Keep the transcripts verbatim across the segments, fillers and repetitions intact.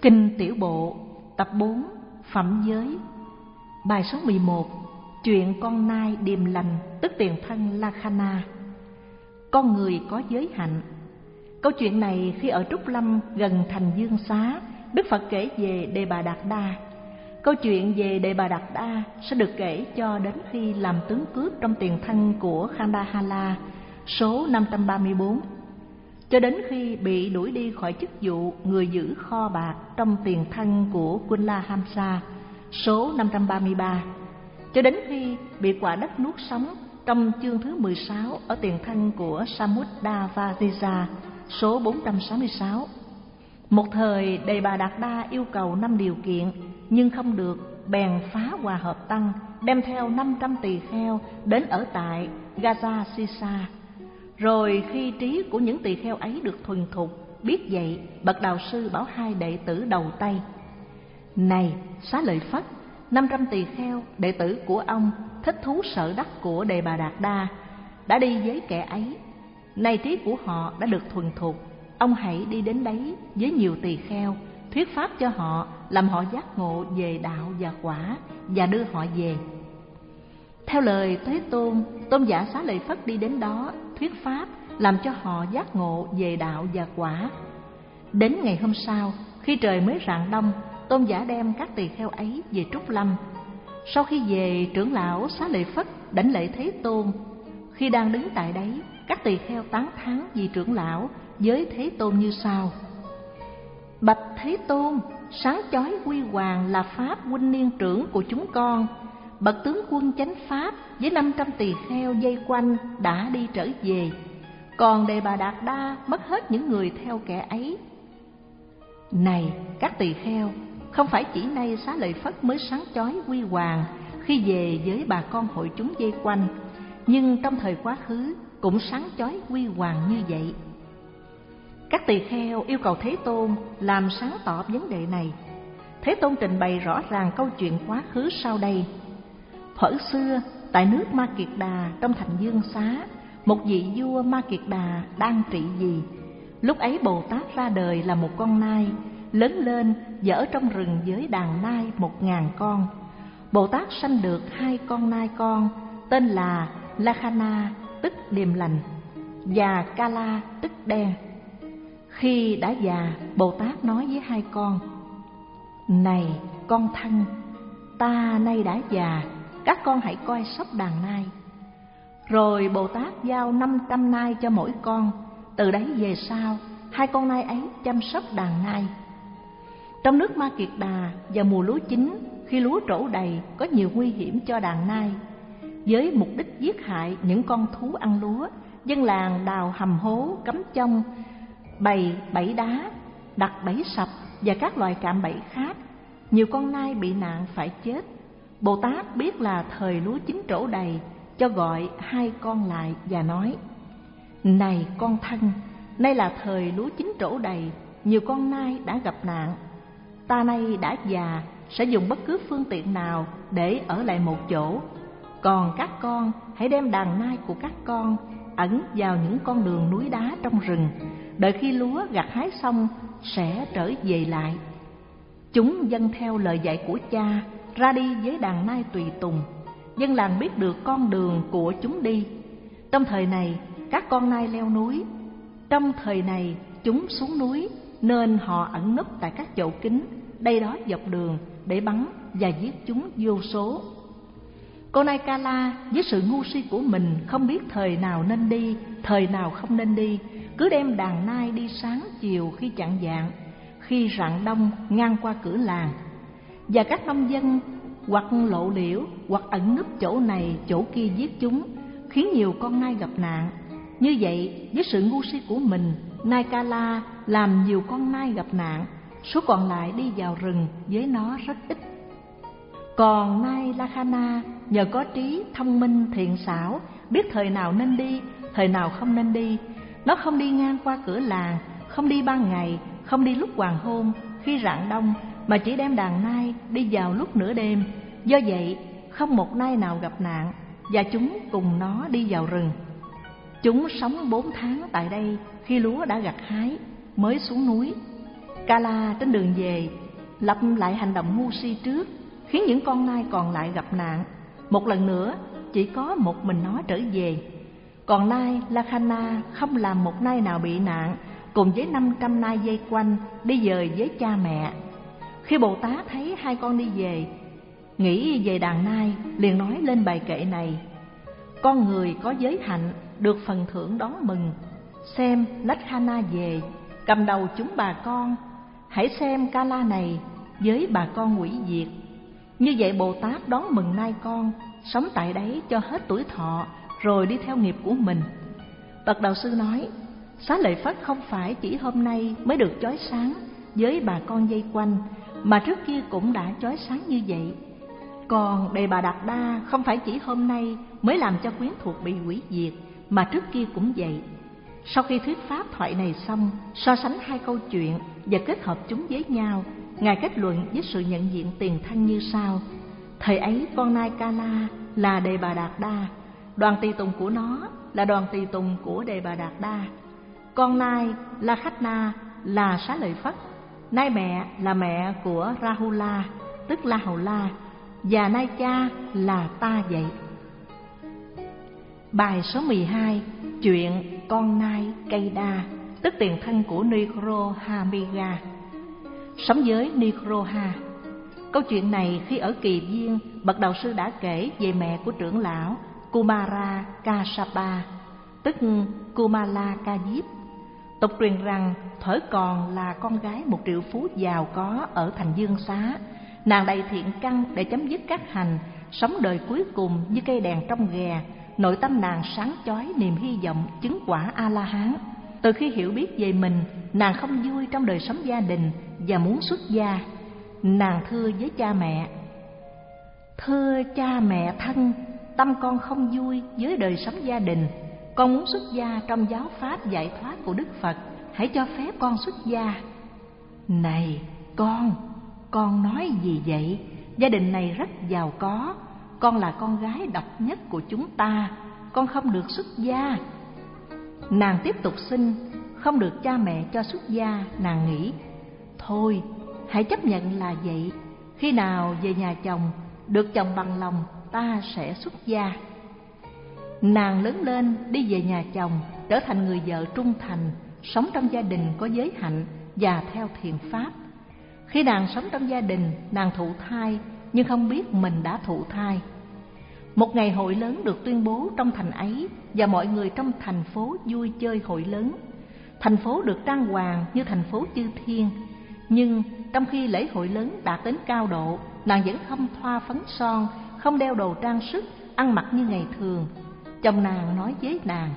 Kinh Tiểu Bộ, tập bốn, Phẩm Giới. Bài số mười một, chuyện con nai điềm lành, tức tiền thân Lakkhana. Con người có giới hạnh. Câu chuyện này khi ở Trúc Lâm gần thành Dương Xá, Đức Phật kể về Đề Bà Đạt Đa. Câu chuyện về Đề Bà Đạt Đa sẽ được kể cho đến khi làm tướng cướp trong tiền thân của Khandahala, số năm trăm ba mươi bốn, cho đến khi bị đuổi đi khỏi chức vụ người giữ kho bạc trong tiền thân của Kunla Hamsa, số năm trăm ba mươi ba, cho đến khi bị quả đất nuốt sống trong chương thứ mười sáu ở tiền thân của Samudravajija, số bốn trăm sáu mươi sáu. Một thời Đề Bà Đạt Đa yêu cầu năm điều kiện nhưng không được, bèn phá hòa hợp tăng, đem theo năm trăm tỳ kheo đến ở tại Gajasisa. Rồi khi trí của những tỳ kheo ấy được thuần thục, biết vậy, bậc đạo sư bảo hai đệ tử đầu tay: "Này Xá Lợi Phất, năm trăm tỳ kheo đệ tử của ông thích thú sở đắc của Đề Bà Đạt Đa đã đi với kẻ ấy. Nay trí của họ đã được thuần thục, ông hãy đi đến đấy với nhiều tỳ kheo, thuyết pháp cho họ, làm họ giác ngộ về đạo và quả, và đưa họ về." Theo lời Thế Tôn, tôn giả Xá Lợi Phất đi đến đó thuyết pháp, làm cho họ giác ngộ về đạo và quả. Đến ngày hôm sau, khi trời mới rạng đông, tôn giả đem các tỳ kheo ấy về Trúc Lâm. Sau khi về, trưởng lão Xá Lợi Phất đảnh lễ Thế Tôn. Khi đang đứng tại đấy, các tỳ kheo tán thán vì trưởng lão với Thế Tôn như sau: "Bạch Thế Tôn, sáng chói huy hoàng là pháp huynh niên trưởng của chúng con. Bậc tướng quân chánh pháp với năm trăm tỳ kheo dây quanh đã đi trở về, còn Đề Bà Đạt Đa mất hết những người theo kẻ ấy." Này các tỳ kheo, không phải chỉ nay Xá Lợi Phất mới sáng chói huy hoàng khi về với bà con hội chúng dây quanh, nhưng trong thời quá khứ cũng sáng chói huy hoàng như vậy. Các tỳ kheo yêu cầu Thế Tôn làm sáng tỏ vấn đề này. Thế Tôn trình bày rõ ràng câu chuyện quá khứ sau đây. Thuở xưa, tại nước Ma Kiệt Đà trong thành Dương Xá, một vị vua Ma Kiệt Đà đang trị vì. Lúc ấy Bồ Tát ra đời là một con nai, lớn lên và ở trong rừng với đàn nai một ngàn con. Bồ Tát sanh được hai con nai con, tên là Lakkhana tức điềm lành và Kala tức đen. Khi đã già, Bồ Tát nói với hai con: "Này con thân, ta nay đã già, các con hãy coi sóc đàn nai." Rồi Bồ Tát giao năm trăm nai cho mỗi con. Từ đấy về sau, hai con nai ấy chăm sóc đàn nai. Trong nước Ma Kiệt Đà vào mùa lúa chín, khi lúa trổ đầy, có nhiều nguy hiểm cho đàn nai. Với mục đích giết hại những con thú ăn lúa, dân làng đào hầm hố, cắm chông, bày bẫy đá, đặt bẫy sập và các loài cạm bẫy khác. Nhiều con nai bị nạn phải chết. Bồ Tát biết là thời lúa chín trổ đầy, cho gọi hai con lại và nói: "Này con thân, nay là thời lúa chín trổ đầy, nhiều con nai đã gặp nạn. Ta nay đã già, sẽ dùng bất cứ phương tiện nào để ở lại một chỗ. Còn các con hãy đem đàn nai của các con ẩn vào những con đường núi đá trong rừng, đợi khi lúa gặt hái xong sẽ trở về lại." Chúng vâng theo lời dạy của cha, ra đi với đàn nai tùy tùng. Dân làng biết được con đường của chúng đi. Trong thời này, các con nai leo núi. Trong thời này, chúng xuống núi, nên họ ẩn núp tại các chậu kín, đây đó dọc đường để bắn và giết chúng vô số. Con nai Kala với sự ngu si của mình không biết thời nào nên đi, thời nào không nên đi, cứ đem đàn nai đi sáng chiều khi chạng vạng, khi rạng đông ngang qua cửa làng. Và các nông dân hoặc lộ liễu hoặc ẩn núp chỗ này chỗ kia giết chúng, khiến nhiều con nai gặp nạn. Như vậy, với sự ngu si của mình, nai Kala làm nhiều con nai gặp nạn, số còn lại đi vào rừng với nó rất ít. Còn nai Lakkhana nhờ có trí thông minh thiện xảo, biết thời nào nên đi, thời nào không nên đi. Nó không đi ngang qua cửa làng, không đi ban ngày, không đi lúc hoàng hôn, khi rạng đông, mà chỉ đem đàn nai đi vào lúc nửa đêm. Do vậy, không một nai nào gặp nạn, và chúng cùng nó đi vào rừng. Chúng sống bốn tháng tại đây, khi lúa đã gặt hái mới xuống núi. Kala trên đường về lặp lại hành động ngu si trước, khiến những con nai còn lại gặp nạn. Một lần nữa, chỉ có một mình nó trở về. Còn nai Lakhana không làm một nai nào bị nạn, cùng với năm trăm nai dây quanh đi dời với cha mẹ. Khi Bồ Tát thấy hai con đi về, nghĩ về đàn nai, liền nói lên bài kệ này: con người có giới hạnh được phần thưởng đón mừng. Xem Lakhana về, cầm đầu chúng bà con. Hãy xem Kala này với bà con hủy diệt. Như vậy Bồ Tát đón mừng nai con, sống tại đấy cho hết tuổi thọ, rồi đi theo nghiệp của mình. Bậc đạo sư nói, Xá Lợi Phất không phải chỉ hôm nay mới được chói sáng với bà con dây quanh, mà trước kia cũng đã chói sáng như vậy. Còn Đề Bà Đạt Đa không phải chỉ hôm nay mới làm cho quyến thuộc bị hủy diệt, mà trước kia cũng vậy. Sau khi thuyết pháp thoại này xong, so sánh hai câu chuyện và kết hợp chúng với nhau, Ngài kết luận với sự nhận diện tiền thân như sau: thời ấy con nai Kala là Đề Bà Đạt Đa, đoàn tùy tùng của nó là đoàn tùy tùng của Đề Bà Đạt Đa. Con nai Lakhana là Xá Lợi Phất, nai mẹ là mẹ của Rahula, tức La Hầu La, và nai cha là ta vậy. Bài số mười hai, chuyện con nai Keida, tức tiền thân của Nikrohamiga. Sống với Nikroha. Câu chuyện này khi ở Kỳ Viên, bậc đạo sư đã kể về mẹ của trưởng lão Kumara Kasapa, tức Kumala Ca Diếp. Tục truyền rằng thuở còn là con gái một triệu phú giàu có ở thành Dương Xá, nàng đầy thiện căn để chấm dứt các hành, sống đời cuối cùng như cây đèn trong ghè. Nội tâm nàng sáng chói niềm hy vọng chứng quả A-la-hán. Từ khi hiểu biết về mình, nàng không vui trong đời sống gia đình và muốn xuất gia. Nàng thưa với cha mẹ: thưa cha mẹ thân, tâm con không vui với đời sống gia đình. Con muốn xuất gia trong giáo pháp giải thoát của Đức Phật, hãy cho phép con xuất gia. Này con, con nói gì vậy? Gia đình này rất giàu có, con là con gái độc nhất của chúng ta, con không được xuất gia. Nàng tiếp tục xin, không được cha mẹ cho xuất gia. Nàng nghĩ, thôi hãy chấp nhận là vậy, khi nào về nhà chồng được chồng bằng lòng, ta sẽ xuất gia. Nàng lớn lên đi về nhà chồng, trở thành người vợ trung thành, sống trong gia đình có giới hạnh và theo thiện pháp. Khi nàng sống trong gia đình, nàng thụ thai nhưng không biết mình đã thụ thai. Một ngày hội lớn được tuyên bố trong thành ấy, và mọi người trong thành phố vui chơi hội lớn. Thành phố được trang hoàng như thành phố chư thiên. Nhưng trong khi lễ hội lớn đạt đến cao độ, nàng vẫn không thoa phấn son, không đeo đồ trang sức, ăn mặc như ngày thường. Chồng nàng nói với nàng: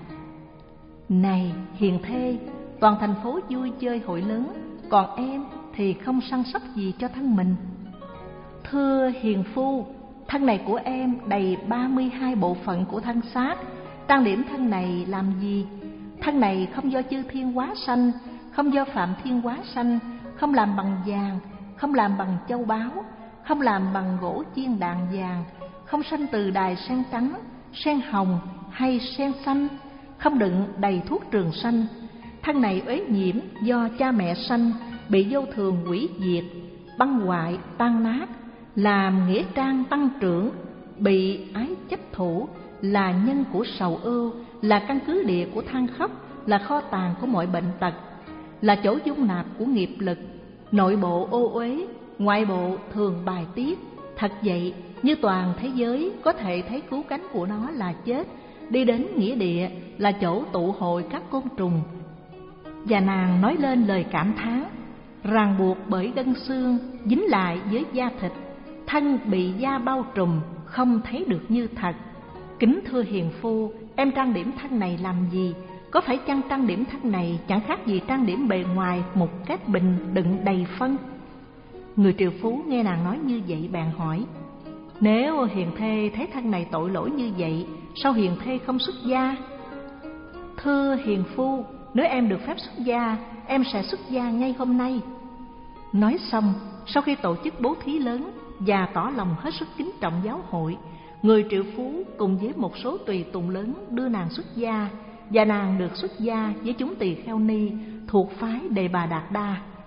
này hiền thê, toàn thành phố vui chơi hội lớn, còn em thì không săn sóc gì cho thân mình. Thưa hiền phu, thân này của em đầy ba mươi hai bộ phận của thân xác, trang điểm thân này làm gì? Thân này không do chư thiên hóa sanh, không do phạm thiên hóa sanh, không làm bằng vàng, không làm bằng châu báu, không làm bằng gỗ chiên đàn vàng, không sanh từ đài sen trắng, sen hồng hay sen xanh, không đựng đầy thuốc trường sanh. Thân này uế nhiễm do cha mẹ sanh, bị vô thường hủy diệt, băng hoại tan nát, làm nghĩa trang tăng trưởng, bị ái chấp thủ, là nhân của sầu ưu, là căn cứ địa của than khóc, là kho tàng của mọi bệnh tật, là chỗ dung nạp của nghiệp lực. Nội bộ ô uế, ngoại bộ thường bài tiết. Thật vậy, như toàn thế giới có thể thấy cứu cánh của nó là chết, đi đến nghĩa địa là chỗ tụ hội các côn trùng. Và nàng nói lên lời cảm thán: ràng buộc bởi gân xương, dính lại với da thịt, thân bị da bao trùm, không thấy được như thật. Kính thưa hiền phu, em trang điểm thân này làm gì? Có phải chăng trang điểm thân này chẳng khác gì trang điểm bề ngoài một cái bình đựng đầy phân? Người triệu phú nghe nàng nói như vậy bèn hỏi: nếu hiền thê thấy thân này tội lỗi như vậy, sao hiền thê không xuất gia? Thưa hiền phu, nếu em được phép xuất gia, em sẽ xuất gia ngay hôm nay. Nói xong, sau khi tổ chức bố thí lớn và tỏ lòng hết sức kính trọng giáo hội, người triệu phú cùng với một số tùy tùng lớn đưa nàng xuất gia, và nàng được xuất gia với chúng tỳ kheo ni thuộc phái Đề Bà Đạt Đa.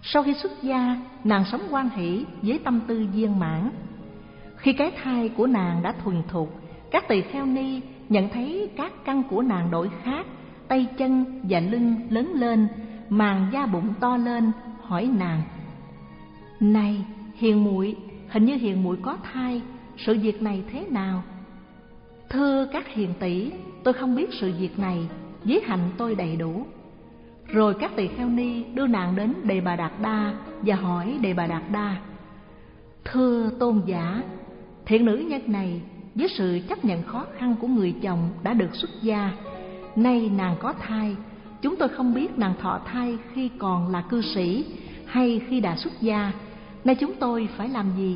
Sau khi xuất gia, nàng sống hoan hỷ với tâm tư viên mãn. Khi cái thai của nàng đã thuần thục, các tỳ kheo ni nhận thấy các căn của nàng đổi khác, tay chân và lưng lớn lên, màng da bụng to lên, hỏi nàng: "Này hiền muội, hình như hiền muội có thai, sự việc này thế nào?" "Thưa các hiền tỷ, tôi không biết sự việc này, giới hạnh tôi đầy đủ." Rồi các tỳ kheo ni đưa nàng đến Đề Bà Đạt Đa và hỏi Đề Bà Đạt Đa: "Thưa tôn giả, thiện nữ nhân này với sự chấp nhận khó khăn của người chồng đã được xuất gia, nay nàng có thai, chúng tôi không biết nàng thọ thai khi còn là cư sĩ hay khi đã xuất gia, nay chúng tôi phải làm gì?"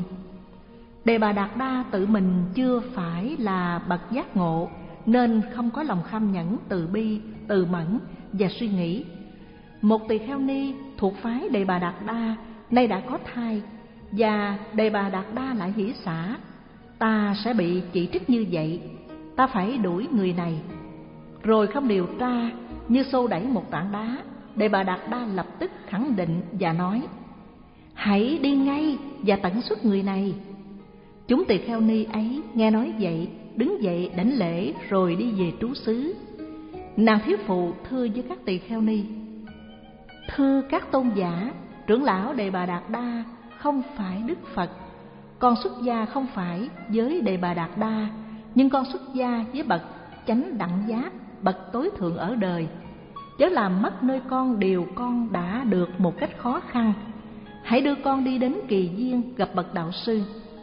Đề Bà Đạt Đa tự mình chưa phải là bậc giác ngộ, nên không có lòng kham nhẫn, từ bi, từ mẫn và suy nghĩ. Một tỳ kheo ni thuộc phái Đề Bà Đạt Đa nay đã có thai, và Đề Bà Đạt Đa lại hỷ xả: "Ta sẽ bị chỉ trích như vậy, ta phải đuổi người này." Rồi không điều tra, như xô đẩy một tảng đá, Đề Bà Đạt Đa lập tức khẳng định và nói: "Hãy đi ngay và tận xuất người này." Chúng tỳ kheo ni ấy nghe nói vậy, đứng dậy đảnh lễ rồi đi về trú xứ. Nàng thiếu phụ thưa với các tỳ kheo ni: "Thưa các tôn giả, trưởng lão Đề Bà Đạt Đa không phải Đức Phật. Con xuất gia không phải với Đề Bà Đạt Đa, nhưng con xuất gia với bậc chánh đẳng giác, bậc tối thượng ở đời. Chớ làm mất nơi con điều con đã được một cách khó khăn. Hãy đưa con đi đến Kỳ Viên gặp bậc đạo sư."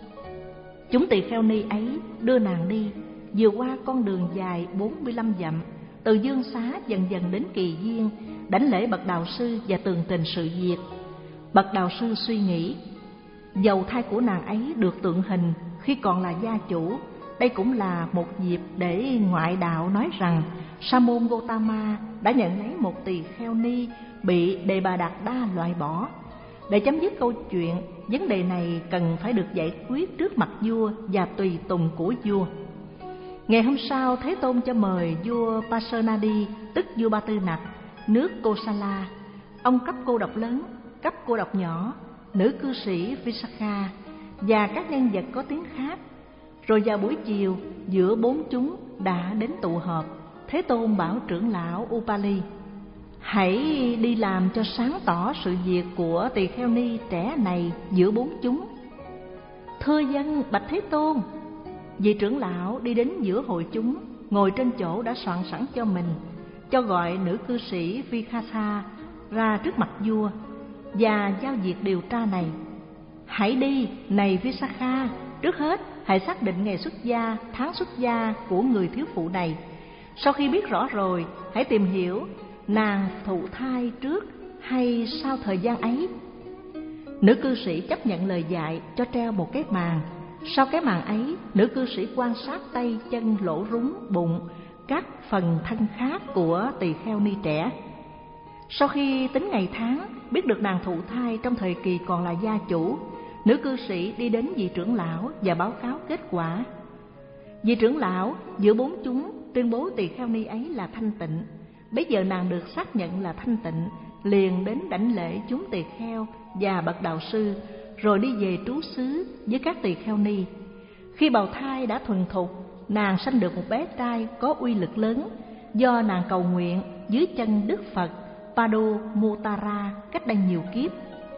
Chúng tỳ kheo ni ấy đưa nàng đi, vừa qua con đường dài bốn mươi lăm dặm, từ Dương Xá dần dần đến Kỳ Viên, đảnh lễ bậc đạo sư và tường trình sự việc. Bậc đạo sư suy nghĩ, dầu thai của nàng ấy được tượng hình khi còn là gia chủ, đây cũng là một dịp để ngoại đạo nói rằng Sa môn Gotama đã nhận lấy một tỳ kheo ni bị Đề Bà Đạt Đa loại bỏ. Để chấm dứt câu chuyện, vấn đề này cần phải được giải quyết trước mặt vua và tùy tùng của vua. Ngày hôm sau, Thế Tôn cho mời vua Pasenadi, tức vua Ba Tư Nặc, nước Kosala. Ông cấp cô độc lớn, cấp cô độc nhỏ, nữ cư sĩ Visakha và các nhân vật có tiếng khác. Rồi vào buổi chiều, giữa bốn chúng đã đến tụ họp. Thế Tôn bảo trưởng lão Upali: "Hãy đi làm cho sáng tỏ sự việc của tỳ kheo ni trẻ này giữa bốn chúng." "Thưa dân bạch Thế Tôn." Vị trưởng lão đi đến giữa hội chúng, ngồi trên chỗ đã soạn sẵn cho mình, cho gọi nữ cư sĩ Vikasa ra trước mặt vua và giao việc điều tra này. "Hãy đi, này Visakha, trước hết hãy xác định ngày xuất gia, tháng xuất gia của người thiếu phụ này. Sau khi biết rõ rồi, hãy tìm hiểu nàng thụ thai trước hay sau thời gian ấy." Nữ cư sĩ chấp nhận lời dạy, cho treo một cái màn. Sau cái màn ấy, nữ cư sĩ quan sát tay chân, lỗ rúng, bụng, các phần thân khác của tỳ kheo ni trẻ. Sau khi tính ngày tháng, biết được nàng thụ thai trong thời kỳ còn là gia chủ, nữ cư sĩ đi đến vị trưởng lão và báo cáo kết quả. Vị trưởng lão giữa bốn chúng tuyên bố tỳ kheo ni ấy là thanh tịnh. Bấy giờ nàng được xác nhận là thanh tịnh, liền đến đảnh lễ chúng tỳ kheo và bậc đạo sư, rồi đi về trú xứ với các tỳ kheo ni. Khi bào thai đã thuần thục, nàng sanh được một bé trai có uy lực lớn, do nàng cầu nguyện dưới chân Đức Phật Padumutara cách đây nhiều kiếp.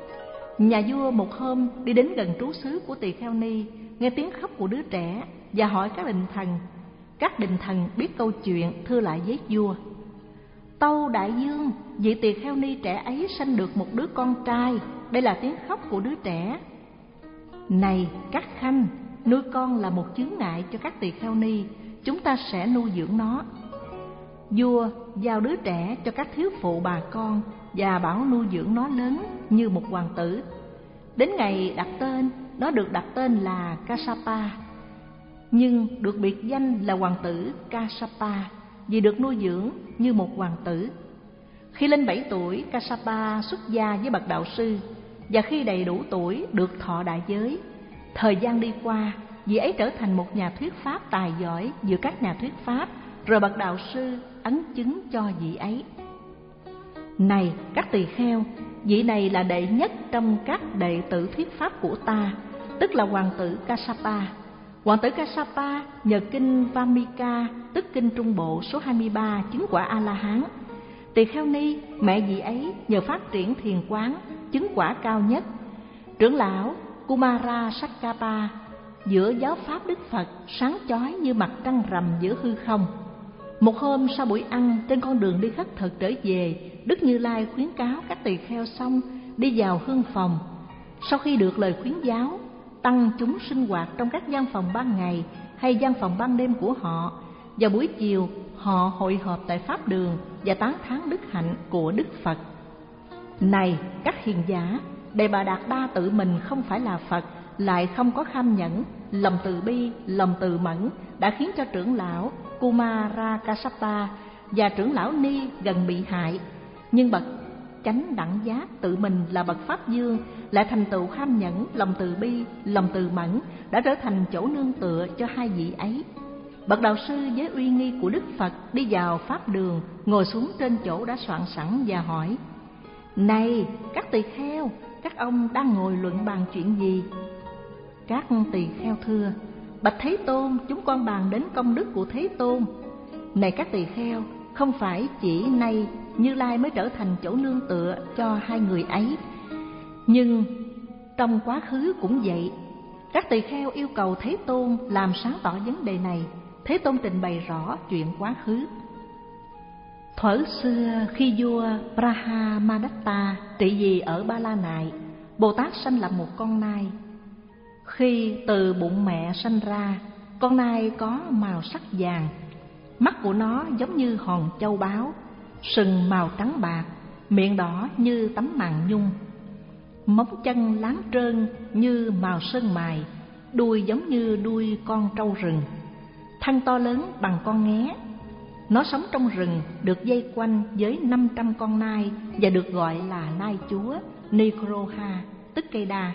Nhà vua một hôm đi đến gần trú xứ của tỳ kheo ni, nghe tiếng khóc của đứa trẻ và hỏi các đình thần. Các đình thần biết câu chuyện, thưa lại với vua: "Tâu đại vương, vị tỳ kheo ni trẻ ấy sanh được một đứa con trai, đây là tiếng khóc của đứa trẻ." "Này các khanh, nuôi con là một chướng ngại cho các tỳ kheo ni, chúng ta sẽ nuôi dưỡng nó." Vua giao đứa trẻ cho các thiếu phụ bà con và bảo nuôi dưỡng nó lớn như một hoàng tử. Đến ngày đặt tên, nó được đặt tên là Kassapa, nhưng được biệt danh là hoàng tử Kassapa vì được nuôi dưỡng như một hoàng tử. Khi lên bảy tuổi, Kassapa xuất gia với bậc đạo sư, và khi đầy đủ tuổi được thọ đại giới. Thời gian đi qua, vị ấy trở thành một nhà thuyết pháp tài giỏi giữa các nhà thuyết pháp, rồi bậc đạo sư ấn chứng cho vị ấy. Này các tỳ kheo, vị này là đệ nhất trong các đệ tử thuyết pháp của ta, tức là hoàng tử Kassapa. Hoàng tử Kassapa nhờ kinh Vamika, tức kinh Trung Bộ số hai mươi ba, chứng quả A-la-hán. Tỳ Kheo Ni, mẹ vị ấy nhờ phát triển thiền quán, chứng quả cao nhất. Trưởng lão Kumara Sakkapa giữa giáo pháp Đức Phật sáng chói như mặt trăng rằm giữa hư không. Một hôm sau buổi ăn, trên con đường đi khất thực trở về, Đức Như Lai khuyến cáo các tỳ kheo xong đi vào hương phòng. Sau khi được lời khuyến giáo, tăng chúng sinh hoạt trong các gian phòng ban ngày hay gian phòng ban đêm của họ. Vào buổi chiều, họ hội họp tại pháp đường và tán thán đức hạnh của Đức Phật. Này các hiền giả, Đề Bà Đạt Đa tự mình không phải là Phật, lại không có kham nhẫn, lòng từ bi, lòng từ mẫn đã khiến cho trưởng lão Kumara Kassapa và trưởng lão Ni gần bị hại. Nhưng bậc chánh đẳng giác tự mình là bậc pháp dương lại thành tựu kham nhẫn, lòng từ bi, lòng từ mẫn đã trở thành chỗ nương tựa cho hai vị ấy. Bậc đạo sư với uy nghi của Đức Phật đi vào pháp đường, ngồi xuống trên chỗ đã soạn sẵn và hỏi: Này các tỳ kheo, các ông đang ngồi luận bàn chuyện gì? Các tỳ kheo thưa: Bạch Thế Tôn, chúng con bàn đến công đức của Thế Tôn. Này các tỳ kheo, không phải chỉ nay Như Lai mới trở thành chỗ nương tựa cho hai người ấy, nhưng trong quá khứ cũng vậy. Các tỳ kheo yêu cầu Thế Tôn làm sáng tỏ vấn đề này. Thế Tôn trình bày rõ chuyện quá khứ. Thuở xưa khi vua Brahmadatta trị vì ở Ba La Nại, Bồ Tát sanh làm một con nai. Khi từ bụng mẹ sanh ra, con nai có màu sắc vàng, mắt của nó giống như hòn châu báu, sừng màu trắng bạc, miệng đỏ như tấm màn nhung, móng chân láng trơn như màu sơn mài, đuôi giống như đuôi con trâu rừng, thân to lớn bằng con nghé. Nó sống trong rừng, được dây quanh với năm trăm con nai và được gọi là nai chúa Nikroha, tức cây đa.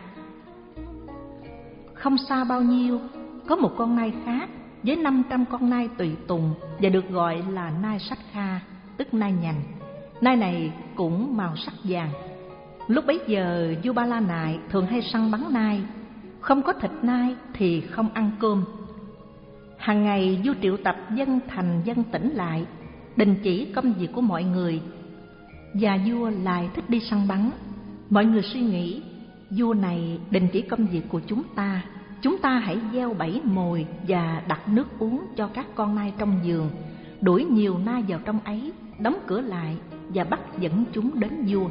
Không xa bao nhiêu, có một con nai khác với năm trăm con nai tùy tùng và được gọi là nai sách kha, tức nai nhành. Nai này cũng màu sắc vàng. Lúc bấy giờ vua Ba La Nại thường hay săn bắn nai, không có thịt nai thì không ăn cơm. Hàng ngày vua triệu tập dân thành dân tỉnh lại, đình chỉ công việc của mọi người, và vua lại thích đi săn bắn. Mọi người suy nghĩ: vua này đình chỉ công việc của chúng ta, chúng ta hãy gieo bẫy mồi và đặt nước uống cho các con nai trong vườn, đuổi nhiều nai vào trong ấy, đóng cửa lại và bắt dẫn chúng đến vua.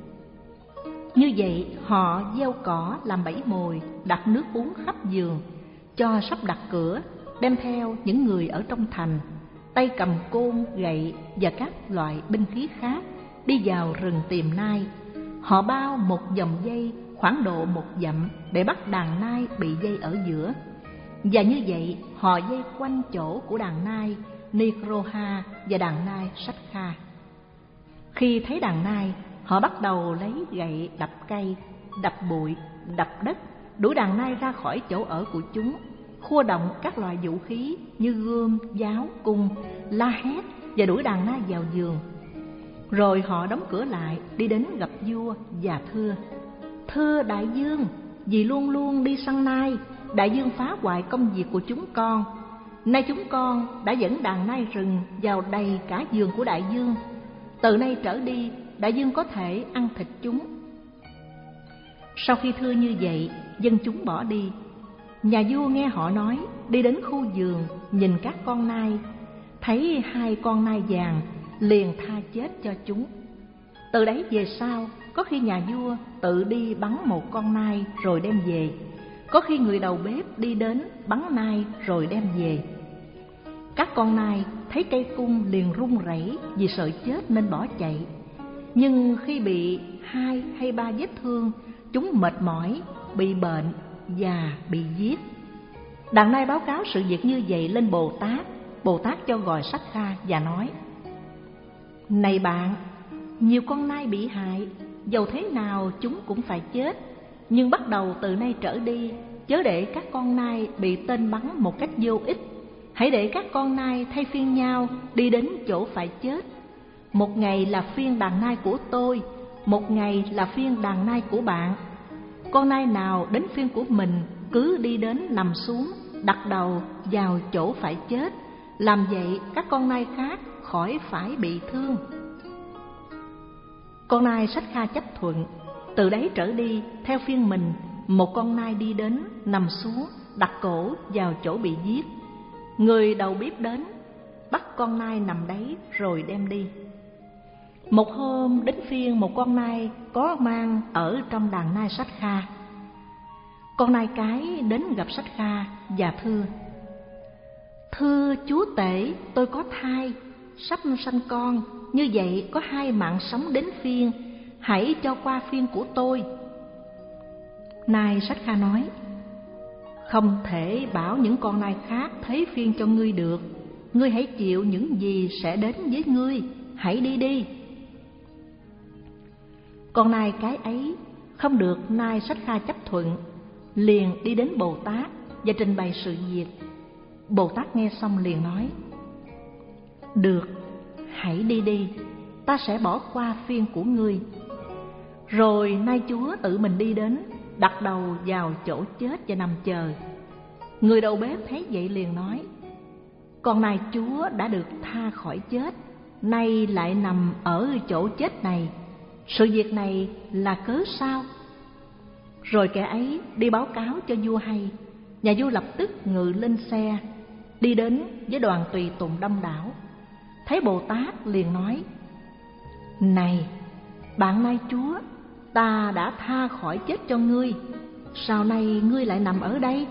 Như vậy họ gieo cỏ làm bẫy mồi, đặt nước uống khắp vườn, cho sắp đặt cửa, đem theo những người ở trong thành, tay cầm côn, gậy và các loại binh khí khác, đi vào rừng tìm nai. Họ bao một vòng dây khoảng độ một dặm để bắt đàn nai bị dây ở giữa, và như vậy họ dây quanh chỗ của đàn nai Nikroha và đàn nai sách kha. Khi thấy đàn nai, họ bắt đầu lấy gậy đập cây, đập bụi, đập đất, đuổi đàn nai ra khỏi chỗ ở của chúng, khua động các loại vũ khí như gươm, giáo, cung, la hét và đuổi đàn nai vào vườn. Rồi họ đóng cửa lại, đi đến gặp vua và thưa: Thưa đại vương, vì luôn luôn đi săn nai, đại vương phá hoại công việc của chúng con. Nay chúng con đã dẫn đàn nai rừng vào đầy cả vườn của đại vương. Từ nay trở đi, đại vương có thể ăn thịt chúng. Sau khi thưa như vậy, dân chúng bỏ đi. Nhà vua nghe họ nói, đi đến khu vườn, nhìn các con nai, thấy hai con nai vàng, liền tha chết cho chúng. Từ đấy về sau, có khi nhà vua tự đi bắn một con nai rồi đem về, có khi người đầu bếp đi đến bắn nai rồi đem về. Các con nai thấy cây cung liền run rẩy vì sợ chết nên bỏ chạy. Nhưng khi bị hai hay ba vết thương, chúng mệt mỏi, bị bệnh và bị giết. Đàn nai báo cáo sự việc như vậy lên Bồ Tát. Bồ Tát cho gọi Sách Kha và nói: Này bạn, nhiều con nai bị hại, dầu thế nào chúng cũng phải chết. Nhưng bắt đầu từ nay trở đi, chớ để các con nai bị tên bắn một cách vô ích. Hãy để các con nai thay phiên nhau đi đến chỗ phải chết. Một ngày là phiên đàn nai của tôi, một ngày là phiên đàn nai của bạn. Con nai nào đến phiên của mình cứ đi đến nằm xuống, đặt đầu vào chỗ phải chết, làm vậy các con nai khác khỏi phải bị thương. Con nai Sách Kha chấp thuận. Từ đấy trở đi, theo phiên mình, một con nai đi đến, nằm xuống, đặt cổ vào chỗ bị giết. Người đầu bếp đến, bắt con nai nằm đấy rồi đem đi. Một hôm đến phiên một con nai có mang ở trong đàn nai Sách Kha. Con nai cái đến gặp Sách Kha và thưa: Thưa chúa tể, tôi có thai, sắp sanh con, như vậy có hai mạng sống đến phiên, hãy cho qua phiên của tôi. Nai Sách Kha nói: Không thể bảo những con nai khác thấy phiên cho ngươi được. Ngươi hãy chịu những gì sẽ đến với ngươi, hãy đi đi. Con nai cái ấy không được nai Sách Kha chấp thuận, liền đi đến Bồ Tát và trình bày sự việc. Bồ Tát nghe xong liền nói: Được, hãy đi đi, ta sẽ bỏ qua phiên của ngươi. Rồi nai chúa tự mình đi đến, đặt đầu vào chỗ chết và nằm chờ. Người đầu bếp thấy vậy liền nói: Con nai chúa đã được tha khỏi chết, nay lại nằm ở chỗ chết này, sự việc này là cớ sao? Rồi kẻ ấy đi báo cáo cho vua hay. Nhà vua lập tức ngự lên xe, đi đến với đoàn tùy tùng đông đảo. Thấy Bồ Tát liền nói: Này, bạn nai chúa, ta đã tha khỏi chết cho ngươi, sao nay ngươi lại nằm ở đây?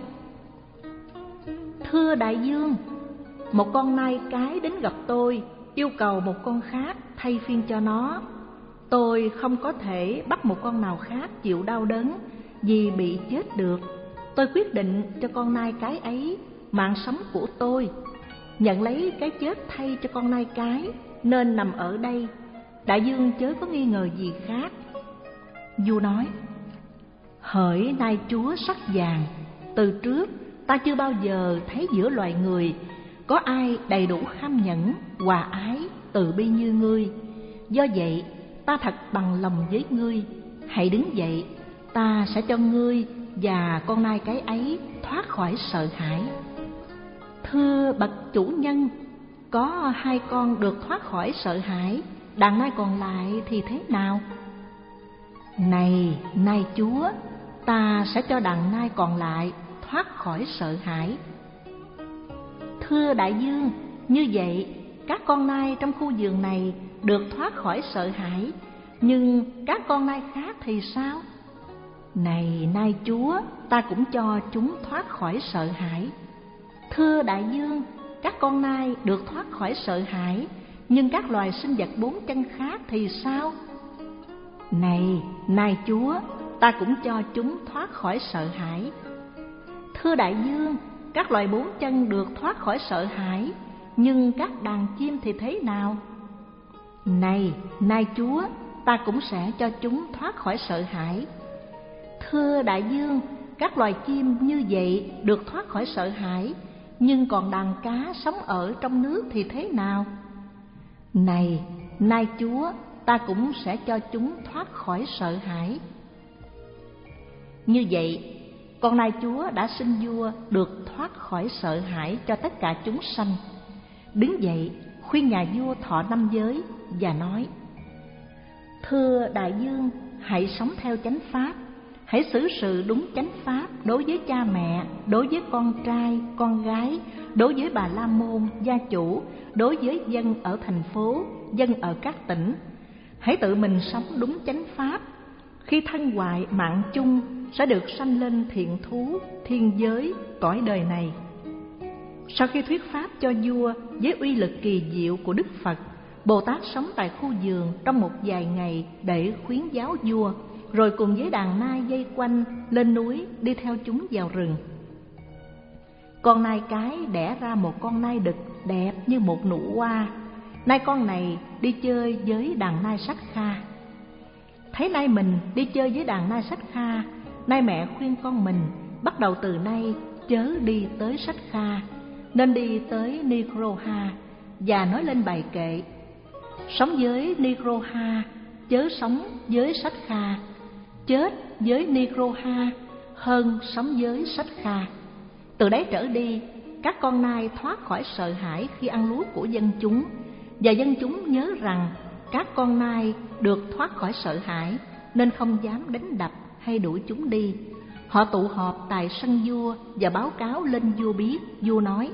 Thưa đại vương, một con nai cái đến gặp tôi, yêu cầu một con khác thay phiên cho nó. Tôi không có thể bắt một con nào khác chịu đau đớn vì bị chết được. Tôi quyết định cho con nai cái ấy mạng sống của tôi, nhận lấy cái chết thay cho con nai cái, nên nằm ở đây. Đại vương chớ có nghi ngờ gì khác. Vua nói: Hỡi nai chúa sắc vàng, từ trước ta chưa bao giờ thấy giữa loài người có ai đầy đủ kham nhẫn, hòa ái, từ bi như ngươi. Do vậy ta thật bằng lòng với ngươi. Hãy đứng dậy, ta sẽ cho ngươi và con nai cái ấy thoát khỏi sợ hãi. Thưa bậc chủ nhân, có hai con được thoát khỏi sợ hãi, đàn nai còn lại thì thế nào? Này nai chúa, ta sẽ cho đàn nai còn lại thoát khỏi sợ hãi. Thưa đại vương, như vậy các con nai trong khu vườn này được thoát khỏi sợ hãi, nhưng các con nai khác thì sao? Này nai chúa, ta cũng cho chúng thoát khỏi sợ hãi. Thưa đại vương, các con nai được thoát khỏi sợ hãi, nhưng các loài sinh vật bốn chân khác thì sao? Này nai chúa, ta cũng cho chúng thoát khỏi sợ hãi. Thưa đại vương, các loài bốn chân được thoát khỏi sợ hãi, nhưng các đàn chim thì thế nào? Này nai chúa, ta cũng sẽ cho chúng thoát khỏi sợ hãi. Thưa đại vương, các loài chim như vậy được thoát khỏi sợ hãi, nhưng còn đàn cá sống ở trong nước thì thế nào? Này nai chúa, ta cũng sẽ cho chúng thoát khỏi sợ hãi. Như vậy, con nai chúa đã xin vua được thoát khỏi sợ hãi cho tất cả chúng sanh. Đứng dậy khuyên nhà vua thọ năm giới và nói: Thưa đại vương, hãy sống theo chánh pháp, hãy xử sự đúng chánh pháp đối với cha mẹ, đối với con trai, con gái, đối với bà la môn, gia chủ, đối với dân ở thành phố, dân ở các tỉnh. Hãy tự mình sống đúng chánh pháp. Khi thân hoại mạng chung sẽ được sanh lên thiện thú, thiên giới, cõi đời này. Sau khi thuyết pháp cho vua với uy lực kỳ diệu của Đức Phật, Bồ Tát sống tại khu vườn trong một vài ngày để khuyến giáo vua, rồi cùng với đàn nai dây quanh lên núi đi theo chúng vào rừng. Con nai cái đẻ ra một con nai đực đẹp như một nụ hoa. Nai con này đi chơi với đàn nai Sách Kha. Thấy nai mình đi chơi với đàn nai Sách Kha, nai mẹ khuyên con mình bắt đầu từ nay chớ đi tới Sách Kha, nên đi tới Nigroha và nói lên bài kệ: Sống với Nigroha chớ sống với Sách Kha, chết với Nigroha hơn sống với Sách Kha. Từ đấy trở đi, các con nai thoát khỏi sợ hãi khi ăn lúa của dân chúng, và dân chúng nhớ rằng các con nai được thoát khỏi sợ hãi nên không dám đánh đập hay đuổi chúng đi. Họ tụ họp tại sân vua và báo cáo lên vua biết. Vua nói: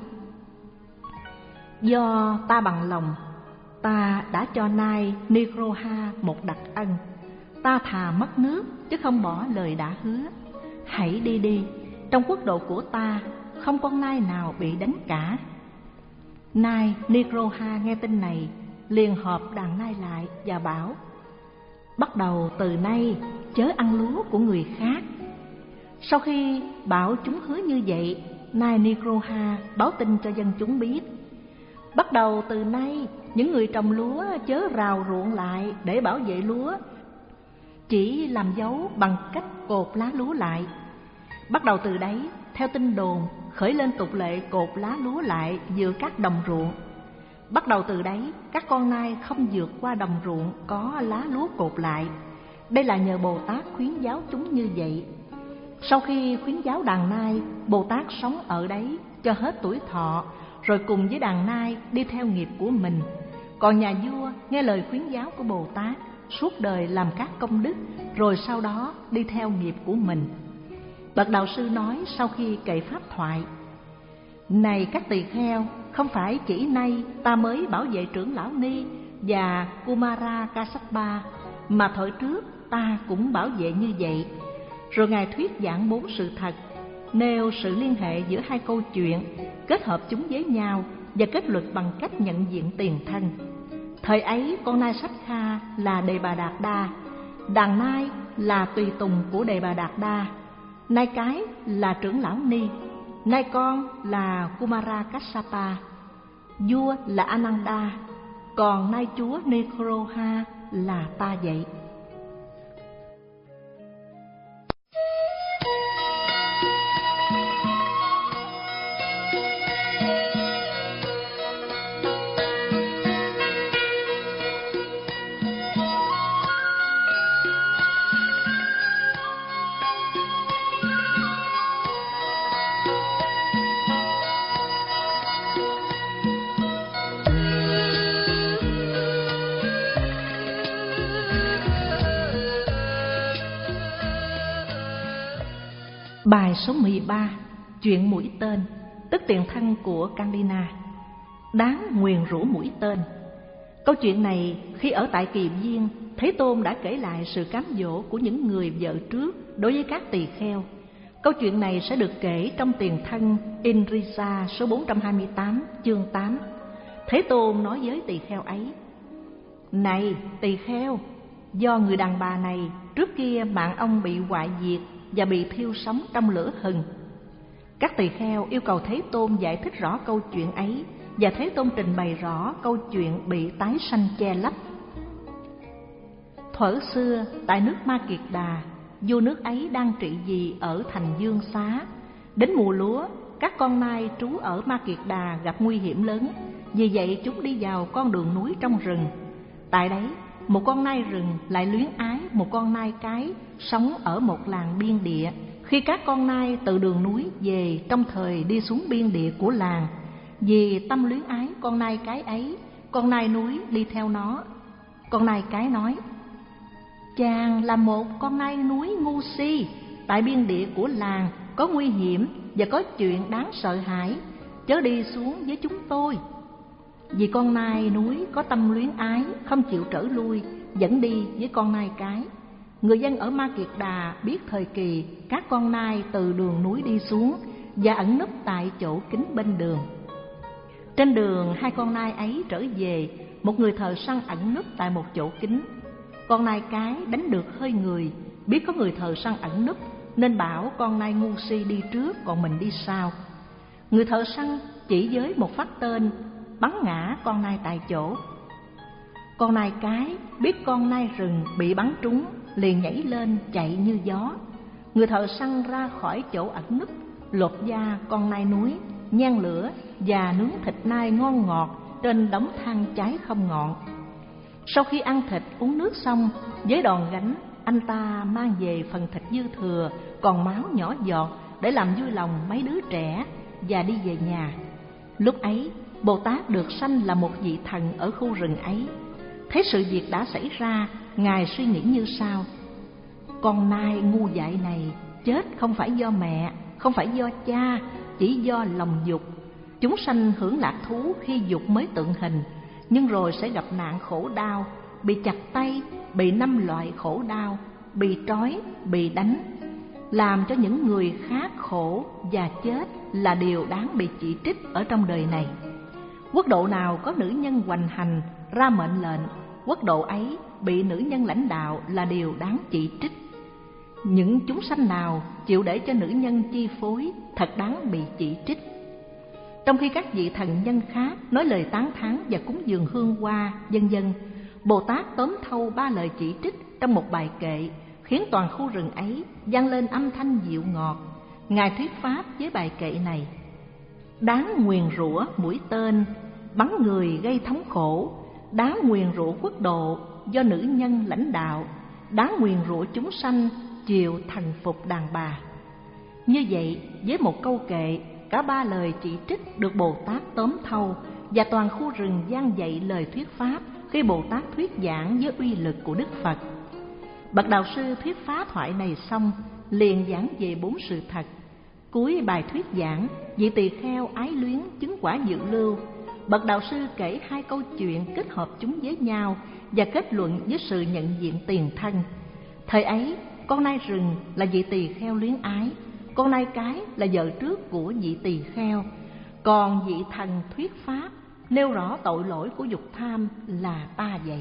do ta bằng lòng, ta đã cho nai Nigroha một đặc ân. Ta thà mất nước chứ không bỏ lời đã hứa. Hãy đi đi, trong quốc độ của ta không con nai nào bị đánh cả. Nai Nigroha nghe tin này liền họp đàn nai lại và bảo: bắt đầu từ nay chớ ăn lúa của người khác. Sau khi bảo chúng hứa như vậy, nai Nigroha báo tin cho dân chúng biết: bắt đầu từ nay những người trồng lúa chớ rào ruộng lại để bảo vệ lúa, chỉ làm dấu bằng cách cột lá lúa lại. Bắt đầu từ đấy, theo tin đồn, khởi lên tục lệ cột lá lúa lại giữa các đồng ruộng. Bắt đầu từ đấy, các con nai không vượt qua đồng ruộng có lá lúa cột lại. Đây là nhờ Bồ Tát khuyến giáo chúng như vậy. Sau khi khuyến giáo đàn nai, Bồ Tát sống ở đấy cho hết tuổi thọ, rồi cùng với đàn nai đi theo nghiệp của mình. Còn nhà vua nghe lời khuyến giáo của Bồ Tát, suốt đời làm các công đức, rồi sau đó đi theo nghiệp của mình. Bậc đạo sư nói sau khi kệ pháp thoại: này các tỳ kheo, không phải chỉ nay ta mới bảo vệ trưởng lão Ni và Kumara Kassapa, mà thời trước ta cũng bảo vệ như vậy. Rồi Ngài thuyết giảng bốn sự thật, nêu sự liên hệ giữa hai câu chuyện, kết hợp chúng với nhau và kết luận bằng cách nhận diện tiền thân. Thời ấy, con nai Sách Kha là Đề Bà Đạt Đa, đàn nai là tùy tùng của Đề Bà Đạt Đa, nai cái là trưởng lão Ni, nai con là Kumara Kassapa, vua là Ananda, còn nai chúa Nigroha là ta vậy. Bài số mười ba, chuyện mũi tên, tức tiền thân của Kandina. Đáng nguyền rủa mũi tên. Câu chuyện này khi ở tại Kỳ Viên, Thế Tôn đã kể lại sự cám dỗ của những người vợ trước đối với các tỳ kheo. Câu chuyện này sẽ được kể trong tiền thân Indrisa số bốn trăm hai mươi tám, chương tám. Thế Tôn nói với tỳ kheo ấy: này tỳ kheo, do người đàn bà này trước kia mạng ông bị hoại diệt và bị thiêu sống trong lửa hừng. Các tỳ kheo yêu cầu Thế Tôn giải thích rõ câu chuyện ấy, và Thế Tôn trình bày rõ câu chuyện bị tái sanh che lấp. Thuở xưa, tại nước Ma Kiệt Đà, vua nước ấy đang trị vì ở thành Dương Xá. Đến mùa lúa, các con nai trú ở Ma Kiệt Đà gặp nguy hiểm lớn, vì vậy chúng đi vào con đường núi trong rừng. Tại đấy, một con nai rừng lại luyến ái một con nai cái sống ở một làng biên địa. Khi các con nai từ đường núi về trong thời đi xuống biên địa của làng, vì tâm luyến ái con nai cái ấy, con nai núi đi theo nó. Con nai cái nói: chàng là một con nai núi ngu si, tại biên địa của làng có nguy hiểm và có chuyện đáng sợ hãi, chớ đi xuống với chúng tôi. Vì con nai núi có tâm luyến ái, không chịu trở lui, dẫn đi với con nai cái. Người dân ở Ma Kiệt Đà biết thời kỳ các con nai từ đường núi đi xuống và ẩn núp tại chỗ kín bên đường. Trên đường hai con nai ấy trở về, một người thợ săn ẩn núp tại một chỗ kín. Con nai cái đánh được hơi người, biết có người thợ săn ẩn núp nên bảo con nai ngu si đi trước, còn mình đi sau. Người thợ săn chỉ với một phát tên bắn ngã con nai tại chỗ. Con nai cái biết con nai rừng bị bắn trúng, liền nhảy lên chạy như gió. Người thợ săn ra khỏi chỗ ẩn núp, lột da con nai núi, nhen lửa và nướng thịt nai ngon ngọt trên đống than cháy không ngọn. Sau khi ăn thịt uống nước xong, với đòn gánh, anh ta mang về phần thịt dư thừa, còn máu nhỏ giọt để làm vui lòng mấy đứa trẻ và đi về nhà. Lúc ấy, Bồ Tát được sanh là một vị thần ở khu rừng ấy. Thấy sự việc đã xảy ra, Ngài suy nghĩ như sau: con nai ngu dại này chết không phải do mẹ, không phải do cha, chỉ do lòng dục. Chúng sanh hưởng lạc thú khi dục mới tượng hình, nhưng rồi sẽ gặp nạn khổ đau, bị chặt tay, bị năm loại khổ đau, bị trói, bị đánh, làm cho những người khác khổ và chết là điều đáng bị chỉ trích ở trong đời này. Quốc độ nào có nữ nhân hoành hành ra mệnh lệnh, quốc độ ấy bị nữ nhân lãnh đạo là điều đáng chỉ trích. Những chúng sanh nào chịu để cho nữ nhân chi phối thật đáng bị chỉ trích. Trong khi các vị thần nhân khác nói lời tán thán và cúng dường hương hoa, vân vân, Bồ Tát tóm thâu ba lời chỉ trích trong một bài kệ, khiến toàn khu rừng ấy vang lên âm thanh dịu ngọt. Ngài thuyết pháp với bài kệ này: đáng nguyền rủa mũi tên bắn người gây thống khổ, đáng nguyền rủa quốc độ do nữ nhân lãnh đạo, đáng nguyền rủa chúng sanh chịu thần phục đàn bà. Như vậy, với một câu kệ, cả ba lời chỉ trích được Bồ Tát tóm thâu, và toàn khu rừng vang dậy lời thuyết pháp khi Bồ Tát thuyết giảng với uy lực của Đức Phật. Bậc đạo sư thuyết pháp thoại này xong, liền giảng về bốn sự thật. Cuối bài thuyết giảng, vị tỳ kheo ái luyến chứng quả dự lưu. Bậc đạo sư kể hai câu chuyện kết hợp chúng với nhau và kết luận với sự nhận diện tiền thân. Thời ấy, con nai rừng là vị tỳ kheo luyến ái, con nai cái là vợ trước của vị tỳ kheo, còn vị thần thuyết pháp nêu rõ tội lỗi của dục tham là ta vậy.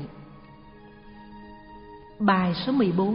Bài số mười bốn.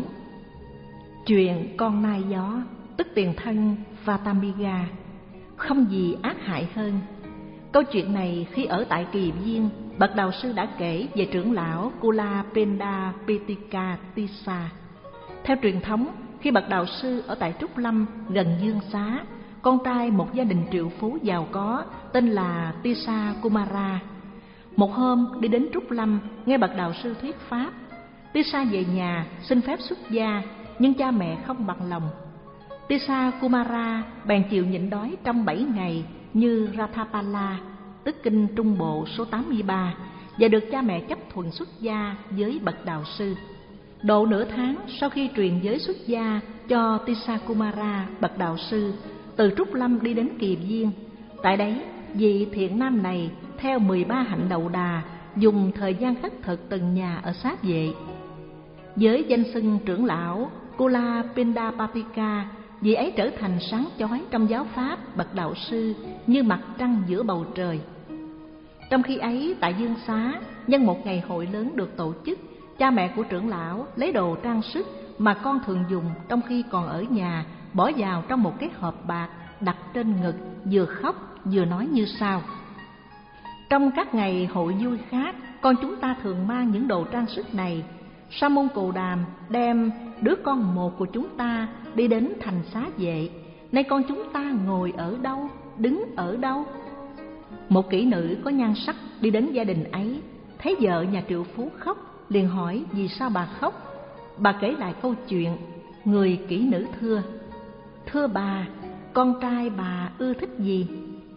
Chuyện con nai gió, tức tiền thân Vattamigga, không gì ác hại hơn. Câu chuyện này khi ở tại Kỳ Viên, bậc đạo sư đã kể về trưởng lão Kulapenda Pittika Tissa. Theo truyền thống, khi bậc đạo sư ở tại Trúc Lâm gần Dương Xá, con trai một gia đình triệu phú giàu có tên là Tissa Kumara, một hôm đi đến Trúc Lâm nghe bậc đạo sư thuyết pháp. Tissa về nhà xin phép xuất gia, nhưng cha mẹ không bằng lòng. Tissa Kumara bèn chịu nhịn đói trong bảy ngày như Rathapala, tức kinh Trung Bộ số tám mươi ba, và được cha mẹ chấp thuận xuất gia với bậc đạo sư. Độ nửa tháng sau khi truyền giới xuất gia cho Tissa Kumara, bậc đạo sư từ Trúc Lâm đi đến Kỳ Viên. Tại đấy, vị thiện nam này theo mười ba hạnh đậu đà, dùng thời gian khất thực từng nhà ở Xá Vệ. Với danh xưng trưởng lão Kulapendapattika, vị ấy trở thành sáng chói trong giáo pháp bậc đạo sư như mặt trăng giữa bầu trời. Trong khi ấy, tại Dương Xá, nhân một ngày hội lớn được tổ chức, cha mẹ của trưởng lão lấy đồ trang sức mà con thường dùng trong khi còn ở nhà, bỏ vào trong một cái hộp bạc đặt trên ngực, vừa khóc vừa nói như sau: trong các ngày hội vui khác, con chúng ta thường mang những đồ trang sức này. Sa môn Cồ Đàm đem đứa con một của chúng ta đi đến thành Xá Vệ. Nay con chúng ta ngồi ở đâu, đứng ở đâu? Một kỹ nữ có nhan sắc đi đến gia đình ấy, thấy vợ nhà triệu phú khóc, liền hỏi vì sao bà khóc. Bà kể lại câu chuyện. Người kỹ nữ thưa: thưa bà, con trai bà ưa thích gì?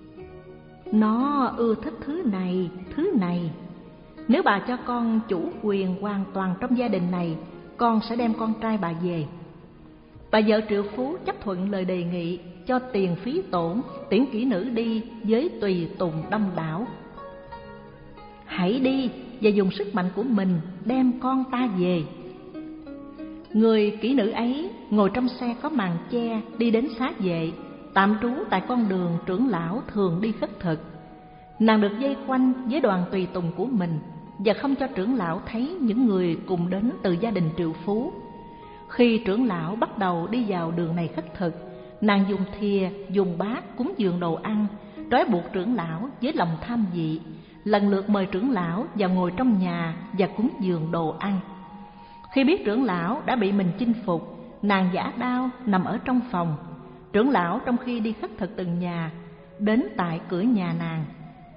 Nó ưa thích thứ này, thứ này. Nếu bà cho con chủ quyền hoàn toàn trong gia đình này, con sẽ đem con trai bà về. Bà vợ triệu phú chấp thuận lời đề nghị, cho tiền phí tổn, tiễn kỹ nữ đi với tùy tùng đông đảo. Hãy đi và dùng sức mạnh của mình đem con ta về. Người kỹ nữ ấy ngồi trong xe có màn che đi đến Xá Vệ, tạm trú tại con đường trưởng lão thường đi khất thực. Nàng được vây quanh với đoàn tùy tùng của mình và không cho trưởng lão thấy những người cùng đến từ gia đình triệu phú. Khi trưởng lão bắt đầu đi vào đường này khất thực, nàng dùng thìa, dùng bát cúng dường đồ ăn, trói buộc trưởng lão với lòng tham vị, lần lượt mời trưởng lão vào ngồi trong nhà và cúng dường đồ ăn. Khi biết trưởng lão đã bị mình chinh phục, nàng giả đao nằm ở trong phòng. Trưởng lão trong khi đi khất thực từng nhà, đến tại cửa nhà nàng.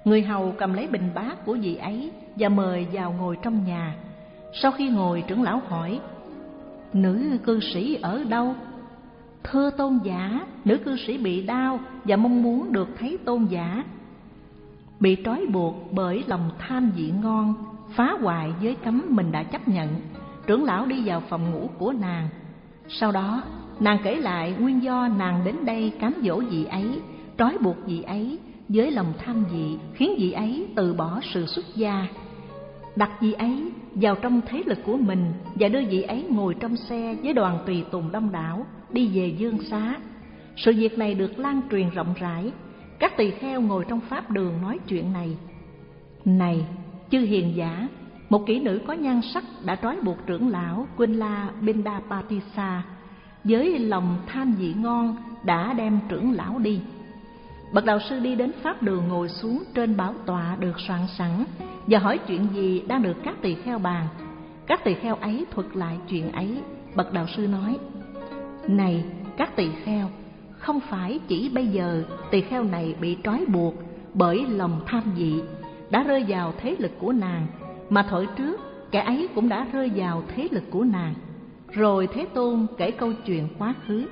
Người hầu cầm lấy bình bát của vị ấy và mời vào ngồi trong nhà. Sau khi ngồi, trưởng lão hỏi: Nữ cư sĩ ở đâu? Thưa tôn giả, nữ cư sĩ bị đau và mong muốn được thấy tôn giả. Bị trói buộc bởi lòng tham vị ngon, phá hoại giới cấm mình đã chấp nhận, trưởng lão đi vào phòng ngủ của nàng. Sau đó nàng kể lại nguyên do nàng đến đây cám dỗ vị ấy, trói buộc vị ấy với lòng tham vị, khiến vị ấy từ bỏ sự xuất gia, đặt vị ấy vào trong thế lực của mình và đưa vị ấy ngồi trong xe với đoàn tùy tùng đông đảo đi về Dương Xá. Sự việc này được lan truyền rộng rãi. Các tỳ kheo ngồi trong pháp đường nói chuyện này. Này chư hiền giả, một kỹ nữ có nhan sắc đã trói buộc trưởng lão Quinla Bindapatisa, với lòng tham vị ngon đã đem trưởng lão đi. Bậc đạo sư đi đến pháp đường, ngồi xuống trên bảo tọa được soạn sẵn và hỏi chuyện gì đang được các tỳ kheo bàn. Các tỳ kheo ấy thuật lại chuyện ấy. Bậc đạo sư nói: Này các tỳ kheo, không phải chỉ bây giờ tỳ kheo này bị trói buộc bởi lòng tham vị, đã rơi vào thế lực của nàng, mà thuở trước kẻ ấy cũng đã rơi vào thế lực của nàng. Rồi Thế Tôn kể câu chuyện quá khứ.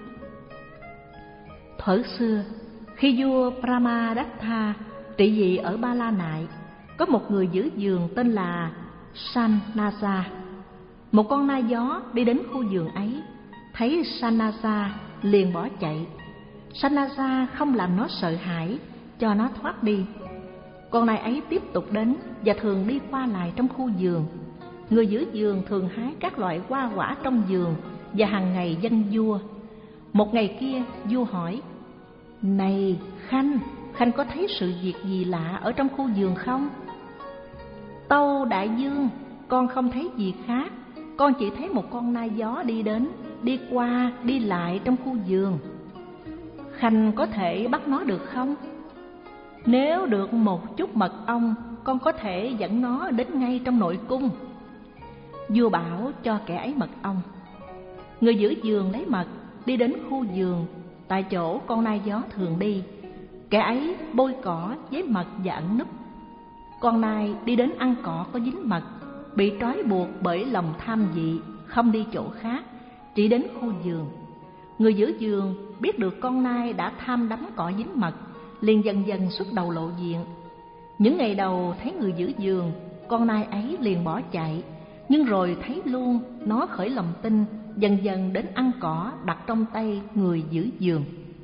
Thuở xưa, khi vua Brahmadatta trị vì ở Ba La Nại, có một người giữ giường tên là Sanasa. Một con nai gió đi đến khu vườn ấy, thấy Sanasa liền bỏ chạy. Sanasa không làm nó sợ hãi, cho nó thoát đi. Con nai ấy tiếp tục đến và thường đi qua lại trong khu vườn. Người giữ vườn thường hái các loại hoa quả trong vườn và hàng ngày dâng vua. Một ngày kia, vua hỏi: Này Khanh, Khanh có thấy sự việc gì lạ ở trong khu vườn không? Tâu đại vương, con không thấy gì khác. Con chỉ thấy một con nai gió đi đến, đi qua, đi lại trong khu vườn. Khanh có thể bắt nó được không? Nếu được một chút mật ong, con có thể dẫn nó đến ngay trong nội cung. Vua bảo cho kẻ ấy mật ong. Người giữ vườn lấy mật, đi đến khu vườn tại chỗ con nai gió thường đi. Kẻ ấy bôi cỏ với mật và ẩn núp. Con nai đi đến ăn cỏ có dính mật, bị trói buộc bởi lòng tham vị, không đi chỗ khác, chỉ đến khu vườn. Người giữ vườn biết được con nai đã tham đắm cỏ dính mật, liền dần dần xuất đầu lộ diện. Những ngày đầu thấy người giữ vườn, con nai ấy liền bỏ chạy, nhưng rồi thấy luôn nó khởi lòng tin, dần dần đến ăn cỏ đặt trong tay người giữ vườn.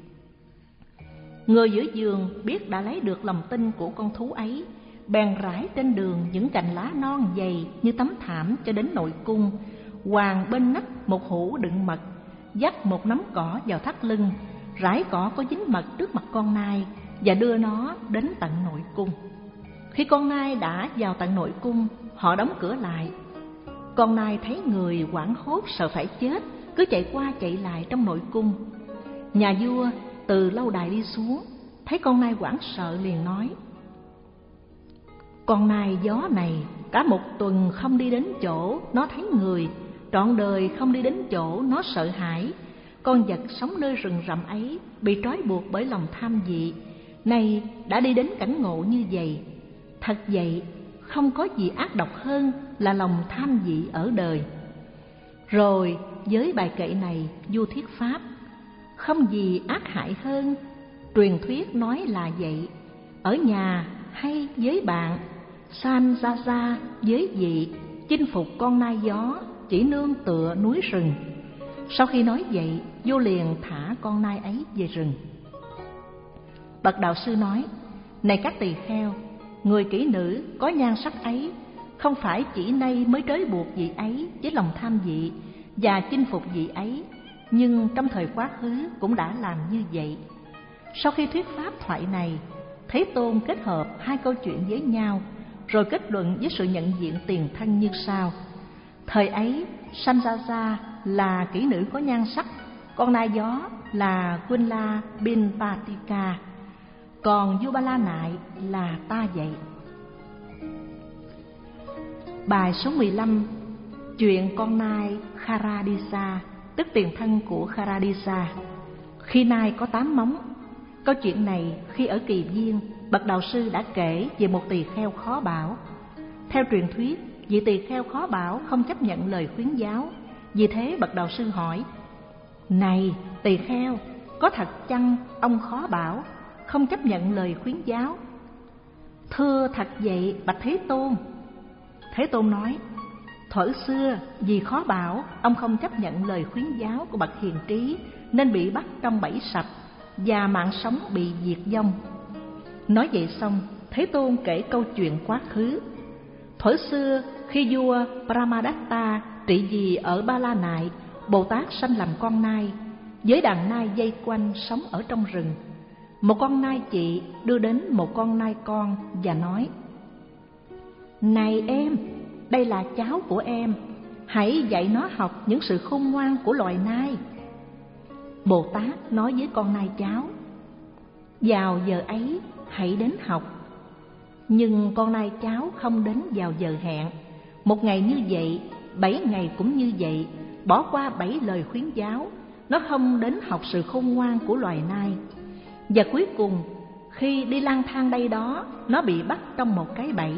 Người giữ vườn biết đã lấy được lòng tin của con thú ấy, bèn rải trên đường những cành lá non dày như tấm thảm cho đến nội cung, hoàng bên nách một hũ đựng mật, dắt một nắm cỏ vào thắt lưng, rải cỏ có dính mật trước mặt con nai và đưa nó đến tận nội cung. Khi con nai đã vào tận nội cung, họ đóng cửa lại. Con nai thấy người hoảng hốt sợ phải chết, cứ chạy qua chạy lại trong nội cung. Nhà vua từ lâu đài đi xuống, thấy con nai hoảng sợ liền nói: Con nai gió này cả một tuần không đi đến chỗ nó thấy người, trọn đời không đi đến chỗ nó sợ hãi. Con vật sống nơi rừng rậm ấy bị trói buộc bởi lòng tham vị, nay đã đi đến cảnh ngộ như vậy. Thật vậy, không có gì ác độc hơn là lòng tham vị ở đời. Rồi với bài kệ này, vua thuyết pháp: Không gì ác hại hơn. Truyền thuyết nói là vậy. Ở nhà hay với bạn, Sanjasa với vị chinh phục con nai gió chỉ nương tựa núi rừng. Sau khi nói vậy, vua liền thả con nai ấy về rừng. Bậc đạo sư nói: Này các tỳ kheo, người kỹ nữ có nhan sắc ấy không phải chỉ nay mới trói buộc vị ấy với lòng tham vị và chinh phục vị ấy, nhưng trong thời quá khứ cũng đã làm như vậy. Sau khi thuyết pháp thoại này, Thế Tôn kết hợp hai câu chuyện với nhau, rồi kết luận với sự nhận diện tiền thân như sau. Thời ấy, Sanjasa là kỹ nữ có nhan sắc, con nai gió là Quinla Binpatika, còn vua Ba La Nại là ta vậy. Bài số mười lăm. Chuyện con nai Kharadisa, tức tiền thân của Kharadisa. Khi nai có tám móng. Câu chuyện này khi ở Kỳ Viên, bậc đạo sư đã kể về một tỳ kheo khó bảo. Theo truyền thuyết, vị tỳ kheo khó bảo không chấp nhận lời khuyến giáo. Vì thế bậc đạo sư hỏi: Này tỳ kheo, có thật chăng ông khó bảo, không chấp nhận lời khuyến giáo? Thưa thật vậy bạch Thế Tôn. Thế Tôn nói: Thuở xưa vì khó bảo, ông không chấp nhận lời khuyến giáo của bậc hiền trí, nên bị bắt trong bẫy sập và mạng sống bị diệt vong. Nói vậy xong, Thế Tôn kể câu chuyện quá khứ. Thuở xưa khi vua Brahmadatta trị vì ở Ba La Nại, Bồ Tát sanh làm con nai, với đàn nai dây quanh sống ở trong rừng. Một con nai chị đưa đến một con nai con và nói: Này em, đây là cháu của em, hãy dạy nó học những sự khôn ngoan của loài nai. Bồ Tát nói với con nai cháu: Vào giờ ấy hãy đến học. Nhưng con nai cháu không đến vào giờ hẹn. Một ngày như vậy, bảy ngày cũng như vậy, bỏ qua bảy lời khuyến giáo, nó không đến học sự khôn ngoan của loài nai. Và cuối cùng, khi đi lang thang đây đó, nó bị bắt trong một cái bẫy.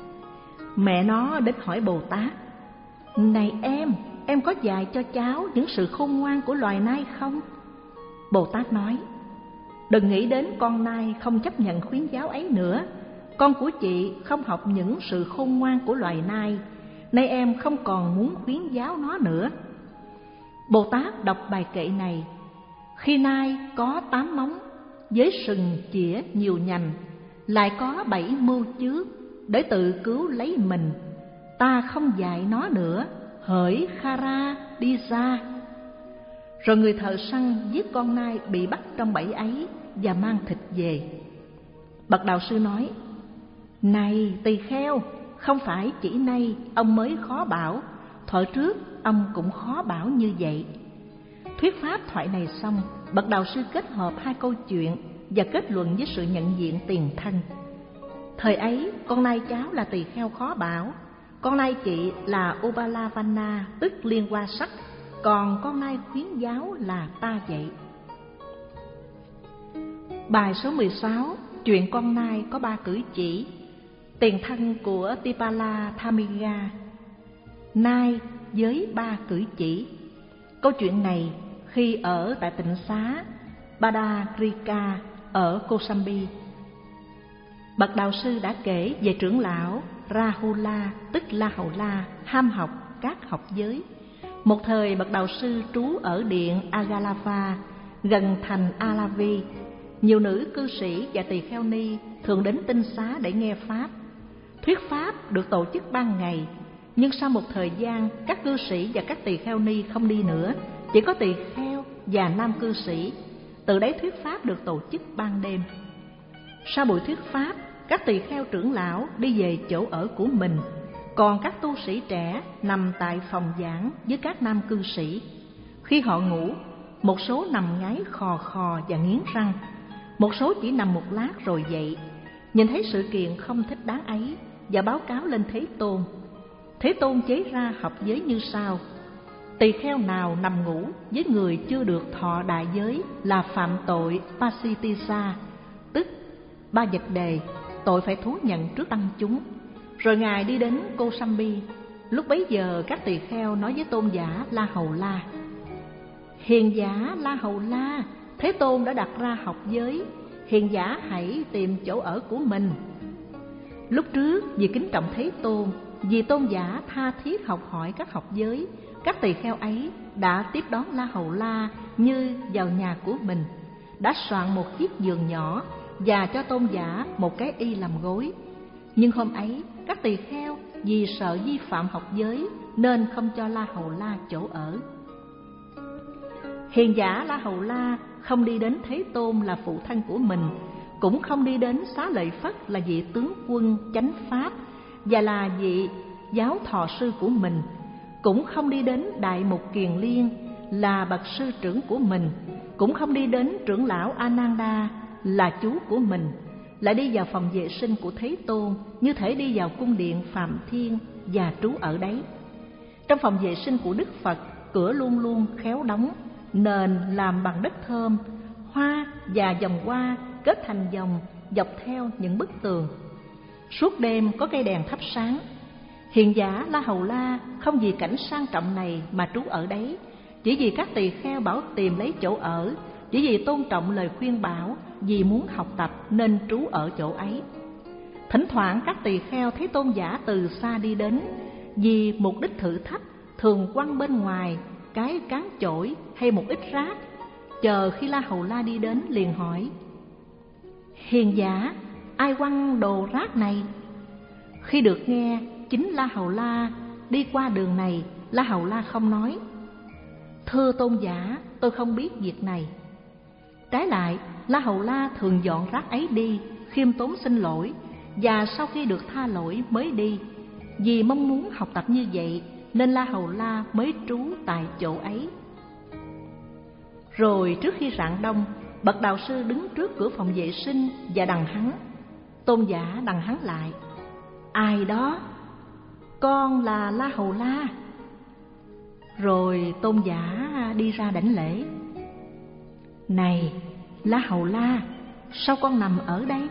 Mẹ nó đến hỏi Bồ Tát: Này em, em có dạy cho cháu những sự khôn ngoan của loài nai không? Bồ Tát nói: Đừng nghĩ đến con nai không chấp nhận khuyến giáo ấy nữa. Con của chị không học những sự khôn ngoan của loài nai, nay em không còn muốn khuyến giáo nó nữa. Bồ Tát đọc bài kệ này: Khi nai có tám móng, với sừng chĩa nhiều nhành, lại có bảy mưu chước để tự cứu lấy mình, ta không dạy nó nữa, hỡi Khara đi ra. Rồi người thợ săn giết con nai bị bắt trong bẫy ấy và mang thịt về. Bậc đạo sư nói: Này tỳ kheo, không phải chỉ nay ông mới khó bảo, thuở trước ông cũng khó bảo như vậy. Thuyết pháp thoại này xong, bậc đạo sư kết hợp hai câu chuyện và kết luận với sự nhận diện tiền thân. Thời ấy, con nai cháu là tỳ kheo khó bảo, con nai chị là Ubalavana, tức liên hoa sắc, còn con nai khuyến giáo là ta vậy. Bài số mười sáu, chuyện con nai có ba cử chỉ. Tiền thân của Tipala Thamiga, nai với ba cử chỉ. Câu chuyện này khi ở tại tịnh xá Badarika ở Kosambi. Bậc đạo sư đã kể về trưởng lão Rahula, tức La Hầu La, ham học các học giới. Một thời bậc đạo sư trú ở điện Agalava gần thành Alavi. Nhiều nữ cư sĩ và tỳ kheo ni thường đến tinh xá để nghe pháp. Thuyết pháp được tổ chức ban ngày, nhưng sau một thời gian, các cư sĩ và các tỳ kheo ni không đi nữa, chỉ có tỳ kheo và nam cư sĩ. Từ đấy thuyết pháp được tổ chức ban đêm. Sau buổi thuyết pháp, các tỳ kheo trưởng lão đi về chỗ ở của mình, còn các tu sĩ trẻ nằm tại phòng giảng với các nam cư sĩ. Khi họ ngủ, một số nằm ngáy khò khò và nghiến răng, một số chỉ nằm một lát rồi dậy. Nhìn thấy sự kiện không thích đáng ấy và báo cáo lên Thế Tôn. Thế Tôn chế ra học giới như sau: tỳ kheo nào nằm ngủ với người chưa được thọ đại giới là phạm tội Pasitisa, tức ba vật đề, tội phải thú nhận trước tăng chúng. Rồi Ngài đi đến Kosambi. Lúc bấy giờ các tỳ kheo nói với tôn giả La Hầu La: Hiền giả La Hầu La, Thế Tôn đã đặt ra học giới, hiền giả hãy tìm chỗ ở của mình. Lúc trước vì kính trọng Thế Tôn, vì tôn giả tha thiết học hỏi các học giới, các tỳ kheo ấy đã tiếp đón La Hầu La như vào nhà của mình, đã soạn một chiếc giường nhỏ và cho tôn giả một cái y làm gối. Nhưng hôm ấy các tỳ kheo vì sợ vi phạm học giới nên không cho La Hầu La chỗ ở. Hiền giả La Hầu La không đi đến Thế Tôn là phụ thân của mình, cũng không đi đến Xá Lợi Phất là vị tướng quân chánh pháp và là vị giáo thọ sư của mình, cũng không đi đến Đại Mục Kiền Liên là bậc sư trưởng của mình, cũng không đi đến trưởng lão Ananda là chú của mình, lại đi vào phòng vệ sinh của Thế Tôn như thể đi vào cung điện Phạm Thiên và trú ở đấy. Trong phòng vệ sinh của Đức Phật, cửa luôn luôn khéo đóng, nền làm bằng đất thơm, hoa và vòng hoa kết thành vòng dọc theo những bức tường. Suốt đêm có cây đèn thắp sáng. Hiền giả La Hầu La không vì cảnh sang trọng này mà trú ở đấy, chỉ vì các tỳ kheo bảo tìm lấy chỗ ở, chỉ vì tôn trọng lời khuyên bảo, vì muốn học tập nên trú ở chỗ ấy. Thỉnh thoảng các tỳ kheo thấy tôn giả từ xa đi đến, vì mục đích thử thách, thường quăng bên ngoài cái cán chổi hay một ít rác. Chờ khi La Hầu La đi đến liền hỏi: Hiền giả, ai quăng đồ rác này? Khi được nghe chính La Hầu La đi qua đường này, La Hầu La không nói: Thưa tôn giả, tôi không biết việc này. Trái lại, La Hầu La thường dọn rác ấy đi, khiêm tốn xin lỗi, và sau khi được tha lỗi mới đi. Vì mong muốn học tập như vậy nên La Hầu La mới trú tại chỗ ấy. Rồi trước khi rạng đông, bậc đạo sư đứng trước cửa phòng vệ sinh và đằng hắn. Tôn giả đằng hắn lại: Ai đó? Con là La Hầu La. Rồi tôn giả đi ra đảnh lễ: Này La Hầu La, sao con nằm ở đây?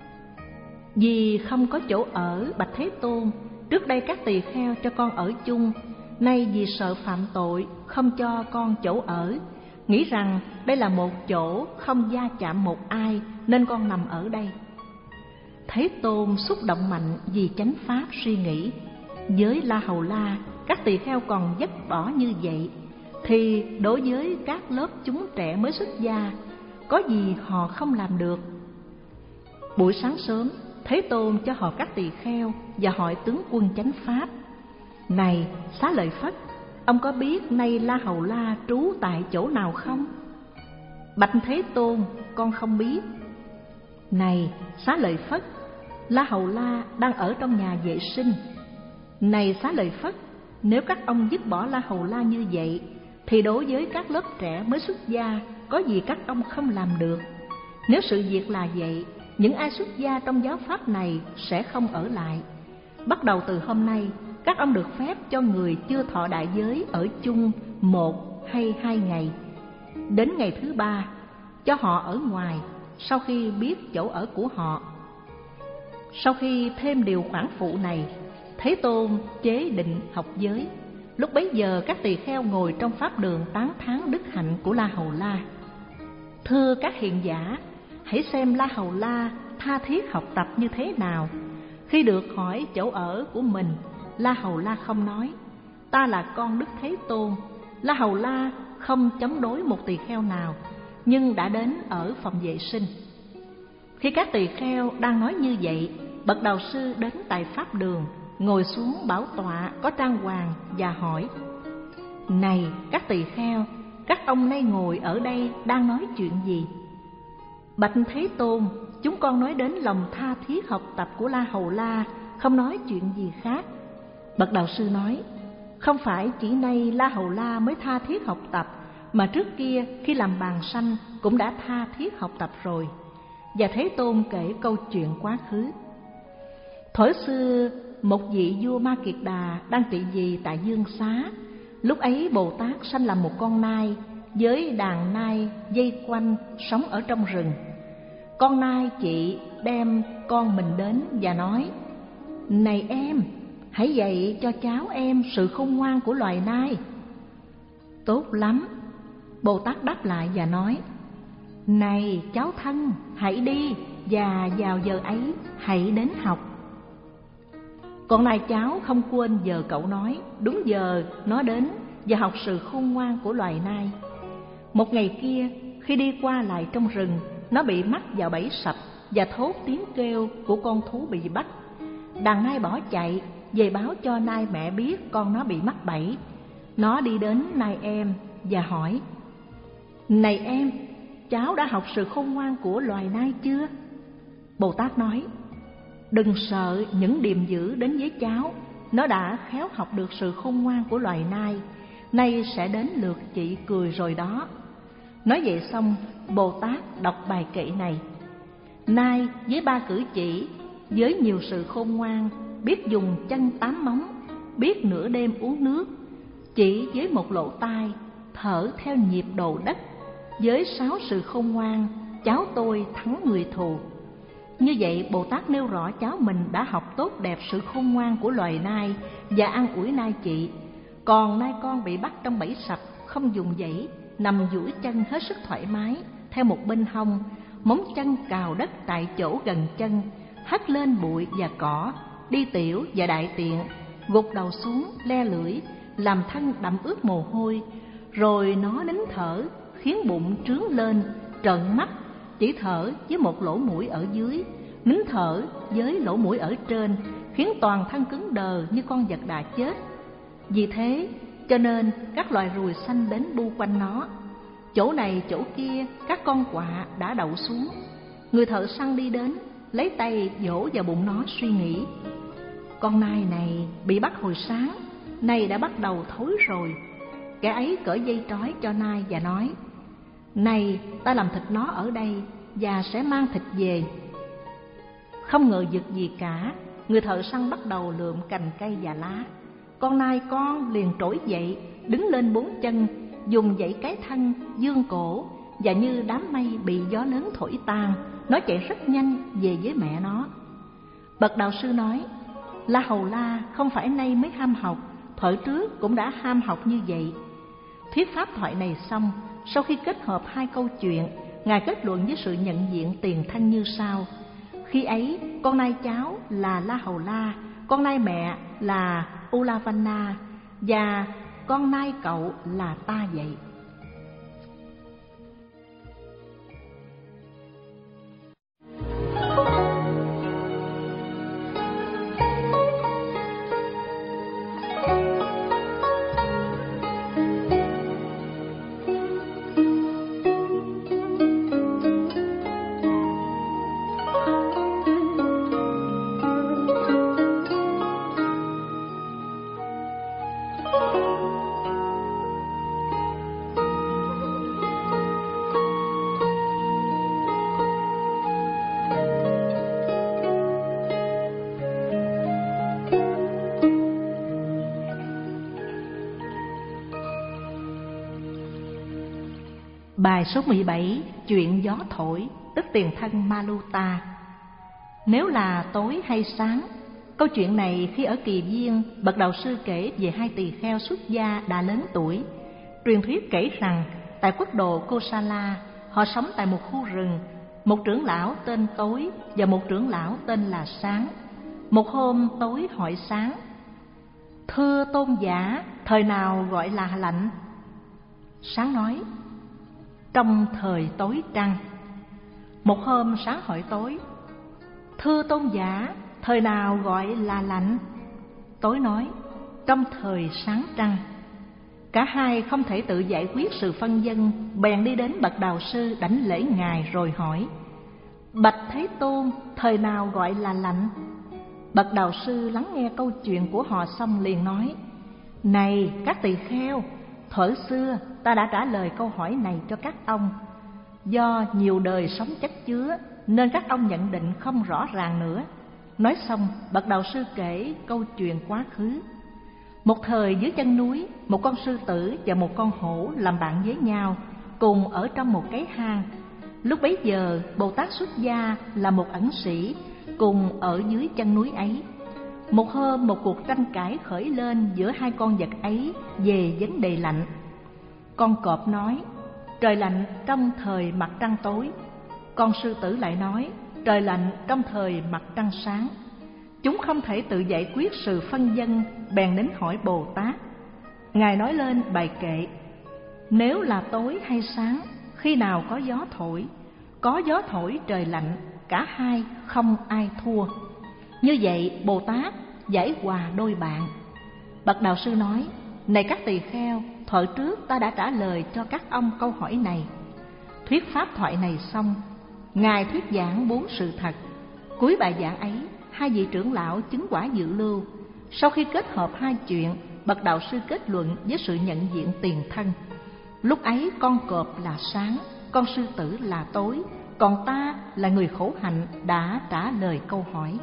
Vì không có chỗ ở, bạch Thế Tôn, trước đây các tỳ kheo cho con ở chung, nay vì sợ phạm tội không cho con chỗ ở, nghĩ rằng đây là một chỗ không va chạm một ai nên con nằm ở đây. Thế Tôn xúc động mạnh vì chánh pháp suy nghĩ: với La Hầu La, các tỳ kheo còn vứt bỏ như vậy, thì đối với các lớp chúng trẻ mới xuất gia, có gì họ không làm được. Buổi sáng sớm, Thế Tôn cho họp các tỳ kheo và hỏi tướng quân chánh pháp: Này Xá Lợi Phất, ông có biết nay La Hầu La trú tại chỗ nào không? Bạch Thế Tôn, con không biết. Này Xá Lợi Phất, La Hầu La đang ở trong nhà vệ sinh. Này Xá Lợi Phất, nếu các ông dứt bỏ La Hầu La như vậy, thì đối với các lớp trẻ mới xuất gia, có gì các ông không làm được. Nếu sự việc là vậy, những ai xuất gia trong giáo pháp này sẽ không ở lại. Bắt đầu từ hôm nay, các ông được phép cho người chưa thọ đại giới ở chung một hay hai ngày. Đến ngày thứ ba, cho họ ở ngoài, sau khi biết chỗ ở của họ. Sau khi thêm điều khoản phụ này, Thế Tôn chế định học giới. Lúc bấy giờ các tỳ kheo ngồi trong pháp đường tán thán đức hạnh của La Hầu La. Thưa các hiền giả, hãy xem La Hầu La tha thiết học tập như thế nào. Khi được hỏi chỗ ở của mình, La Hầu La không nói: Ta là con Đức Thế Tôn. La Hầu La không chống đối một tỳ kheo nào, nhưng đã đến ở phòng vệ sinh. Khi các tỳ kheo đang nói như vậy, bậc đạo sư đến tại pháp đường, ngồi xuống bảo tọa có trang hoàng và hỏi: Này các tỳ kheo, các ông nay ngồi ở đây đang nói chuyện gì? Bạch Thế Tôn, chúng con nói đến lòng tha thiết học tập của La Hầu La, không nói chuyện gì khác. Bậc đạo sư nói: Không phải chỉ nay La Hầu La mới tha thiết học tập, mà trước kia khi làm bàn sanh cũng đã tha thiết học tập rồi. Và Thế Tôn kể câu chuyện quá khứ. Thuở xưa, một vị vua Ma Kiệt Đà đang trị vì tại Dương Xá. Lúc ấy Bồ Tát sanh làm một con nai, với đàn nai dây quanh sống ở trong rừng. Con nai chị đem con mình đến và nói: Này em, hãy dạy cho cháu em sự khôn ngoan của loài nai. Tốt lắm, Bồ Tát đáp lại và nói: Này cháu thân, hãy đi, và vào giờ ấy hãy đến học. Con nai cháu không quên giờ cậu nói, đúng giờ nó đến và học sự khôn ngoan của loài nai. Một ngày kia, khi đi qua lại trong rừng, nó bị mắc vào bẫy sập và thốt tiếng kêu của con thú bị bắt. Đàn nai bỏ chạy về báo cho nai mẹ biết con nó bị mắc bẫy. Nó đi đến nai em và hỏi: Này em, cháu đã học sự khôn ngoan của loài nai chưa? Bồ Tát nói: Đừng sợ những điềm dữ đến với cháu, nó đã khéo học được sự khôn ngoan của loài nai, nay sẽ đến lượt chị cười rồi đó. Nói vậy xong, Bồ Tát đọc bài kệ này: Nai với ba cử chỉ, với nhiều sự khôn ngoan, biết dùng chân tám móng, biết nửa đêm uống nước, chỉ với một lỗ tai, thở theo nhịp độ đất. Với sáu sự khôn ngoan, cháu tôi thắng người thù. Như vậy, Bồ Tát nêu rõ cháu mình đã học tốt đẹp sự khôn ngoan của loài nai và an ủi nai chị. Còn nai con bị bắt trong bẫy sập, không dùng dãy, nằm duỗi chân hết sức thoải mái, theo một bên hông, móng chân cào đất tại chỗ gần chân, hất lên bụi và cỏ, đi tiểu và đại tiện, gục đầu xuống, le lưỡi, làm thân đẫm ướt mồ hôi, rồi nó nín thở, khiến bụng trướng lên, trợn mắt, chỉ thở với một lỗ mũi ở dưới, nín thở với lỗ mũi ở trên, khiến toàn thân cứng đờ như con vật đã chết. Vì thế cho nên các loài ruồi xanh đến bu quanh nó. Chỗ này chỗ kia các con quạ đã đậu xuống. Người thợ săn đi đến, lấy tay vỗ vào bụng nó, suy nghĩ: con nai này bị bắt hồi sáng, nay đã bắt đầu thối rồi. Kẻ ấy cởi dây trói cho nai và nói: này, ta làm thịt nó ở đây và sẽ mang thịt về. Không ngờ vực gì cả, người thợ săn bắt đầu lượm cành cây và lá. Con nai con liền trỗi dậy, đứng lên bốn chân, dùng dãy cái thân, dương cổ, và như đám mây bị gió lớn thổi tan, nó chạy rất nhanh về với mẹ nó. Bậc đạo sư nói: La Hầu La không phải nay mới ham học, thuở trước cũng đã ham học như vậy. Thuyết pháp thoại này xong, sau khi kết hợp hai câu chuyện, Ngài kết luận với sự nhận diện tiền thân như sau: khi ấy, con nai cháu là La Hầu La, con nai mẹ là Ulavanna, và con nai cậu là ta vậy. Bài số mười bảy, chuyện gió thổi, tức tiền thân Maluta. Nếu là tối hay sáng? Câu chuyện này khi ở Kỳ Viên, bậc đạo sư kể về hai tỳ kheo xuất gia đã lớn tuổi. Truyền thuyết kể rằng tại quốc độ Kosala, họ sống tại một khu rừng, một trưởng lão tên Tối và một trưởng lão tên là Sáng. Một hôm Tối hỏi Sáng: thưa tôn giả, thời nào gọi là lạnh? Sáng nói: trong thời tối trăng. Một hôm Sáng hỏi Tối: thưa tôn giả, thời nào gọi là lạnh? Tối nói: trong thời sáng trăng. Cả hai không thể tự giải quyết sự phân vân, bèn đi đến bậc đạo sư đảnh lễ ngài rồi hỏi: bạch Thế Tôn, thời nào gọi là lạnh? Bậc đạo sư lắng nghe câu chuyện của họ xong liền nói: này các tỳ kheo, thuở xưa ta đã trả lời câu hỏi này cho các ông. Do nhiều đời sống chất chứa nên các ông nhận định không rõ ràng nữa. Nói xong, bậc đạo sư kể câu chuyện quá khứ. Một thời dưới chân núi, một con sư tử và một con hổ làm bạn với nhau, cùng ở trong một cái hang. Lúc bấy giờ, Bồ Tát xuất gia là một ẩn sĩ, cùng ở dưới chân núi ấy. Một hôm, một cuộc tranh cãi khởi lên giữa hai con vật ấy về vấn đề lạnh. Con cọp nói: trời lạnh trong thời mặt trăng tối. Con sư tử lại nói: trời lạnh trong thời mặt trăng sáng. Chúng không thể tự giải quyết sự phân vân, bèn đến hỏi Bồ Tát. Ngài nói lên bài kệ: nếu là tối hay sáng, khi nào có gió thổi? Có gió thổi trời lạnh, cả hai không ai thua. Như vậy Bồ Tát giải hòa đôi bạn. Bậc đạo sư nói: này các tỳ kheo, thuở trước ta đã trả lời cho các ông câu hỏi này. Thuyết pháp thoại này xong, Ngài thuyết giảng bốn sự thật. Cuối bài giảng ấy, hai vị trưởng lão chứng quả dự lưu. Sau khi kết hợp hai chuyện, bậc đạo sư kết luận với sự nhận diện tiền thân. Lúc ấy con cọp là sáng, con sư tử là tối, còn ta là người khổ hạnh đã trả lời câu hỏi.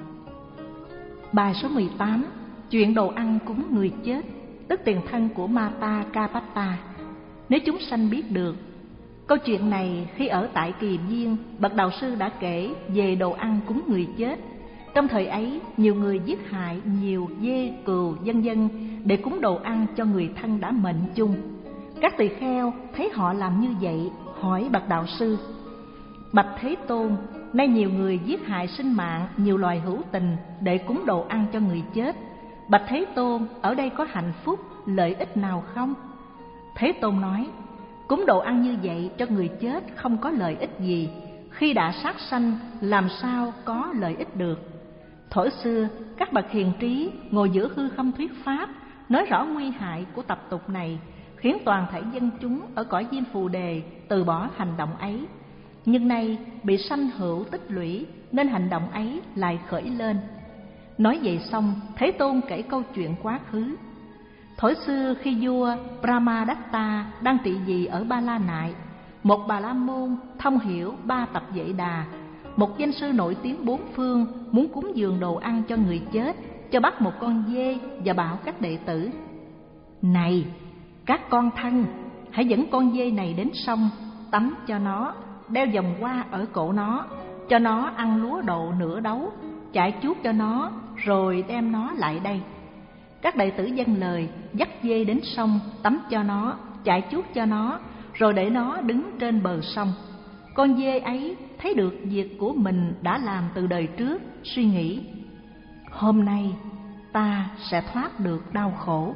Bài số mười tám, chuyện đồ ăn cúng người chết, tức tiền thân của Mata Kapata. Nếu chúng sanh biết được Câu chuyện này khi ở tại Kỳ Viên, bậc đạo sư đã kể về đồ ăn cúng người chết. Trong thời ấy, nhiều người giết hại nhiều dê, cừu, vân vân để cúng đồ ăn cho người thân đã mệnh chung. Các tỳ kheo thấy họ làm như vậy, hỏi bậc đạo sư: Bạch Thế Tôn, nay nhiều người giết hại sinh mạng nhiều loài hữu tình để cúng đồ ăn cho người chết. Bạch Thế Tôn, ở đây có hạnh phúc, lợi ích nào không? Thế Tôn nói: Cúng đồ ăn như vậy cho người chết không có lợi ích gì. Khi đã sát sanh, làm sao có lợi ích được? Thuở xưa, các bậc hiền trí ngồi giữa hư không thuyết pháp, nói rõ nguy hại của tập tục này, khiến toàn thể dân chúng ở cõi Diêm Phù Đề từ bỏ hành động ấy. Nhưng nay bị sanh hữu tích lũy nên hành động ấy lại khởi lên. Nói vậy xong, Thế Tôn kể câu chuyện quá khứ. Thuở xưa khi vua Brahmadatta đang trị vì ở Ba La Nại, một Bà La Môn thông hiểu ba tập Vệ Đà, một danh sư nổi tiếng bốn phương, muốn cúng dường đồ ăn cho người chết, cho bắt một con dê và bảo các đệ tử: Này, các con thân, hãy dẫn con dê này đến sông, tắm cho nó, đeo vòng hoa ở cổ nó, cho nó ăn lúa độ nửa đấu, chải chuốt cho nó, rồi đem nó lại đây. Các đệ tử vâng lời, dắt dê đến sông, tắm cho nó, chải chuốt cho nó, rồi để nó đứng trên bờ sông. Con dê ấy thấy được việc của mình đã làm từ đời trước, suy nghĩ: Hôm nay ta sẽ thoát được đau khổ.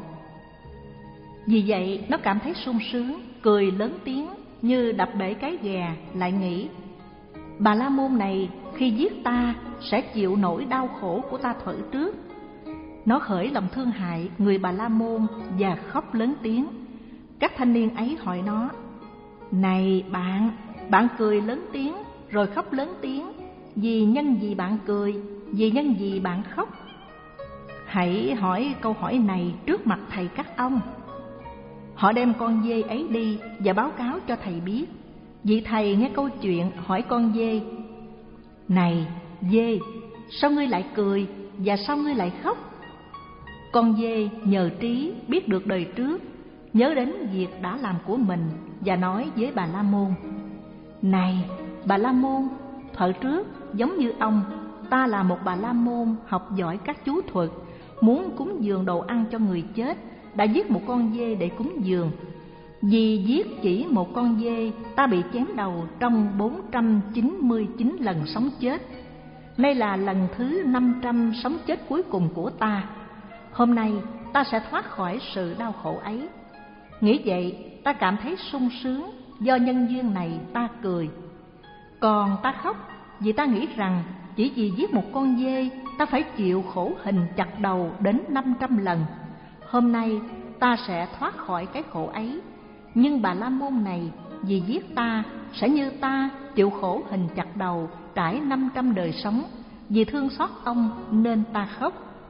Vì vậy nó cảm thấy sung sướng, cười lớn tiếng như đập bể cái ghè, lại nghĩ: Bà La Môn này khi giết ta sẽ chịu nỗi đau khổ của ta thuở trước. Nó khởi lòng thương hại người Bà La Môn và khóc lớn tiếng. Các thanh niên ấy hỏi nó: Này bạn, bạn cười lớn tiếng rồi khóc lớn tiếng, vì nhân gì bạn cười, vì nhân gì bạn khóc? Hãy hỏi câu hỏi này trước mặt thầy các ông. Họ đem con dê ấy đi và báo cáo cho thầy biết. Vị thầy nghe câu chuyện hỏi con dê: Này dê, sao ngươi lại cười và sao ngươi lại khóc? Con dê nhờ trí biết được đời trước, nhớ đến việc đã làm của mình và nói với Bà La Môn: Này Bà La Môn, thuở trước giống như ông, ta là một Bà La Môn học giỏi các chú thuật, muốn cúng dường đồ ăn cho người chết, đã giết một con dê để cúng dường. Vì giết chỉ một con dê, ta bị chém đầu trong bốn trăm chín mươi chín lần sống chết. Nay là lần thứ năm trăm sống chết cuối cùng của ta. Hôm nay ta sẽ thoát khỏi sự đau khổ ấy. Nghĩ vậy, ta cảm thấy sung sướng, do nhân duyên này ta cười. Còn ta khóc vì ta nghĩ rằng chỉ vì giết một con dê, ta phải chịu khổ hình chặt đầu đến năm trăm lần. Hôm nay ta sẽ thoát khỏi cái khổ ấy. Nhưng Bà La Môn này vì giết ta sẽ như ta chịu khổ hình chặt đầu trải năm trăm đời sống. Vì thương xót ông nên ta khóc.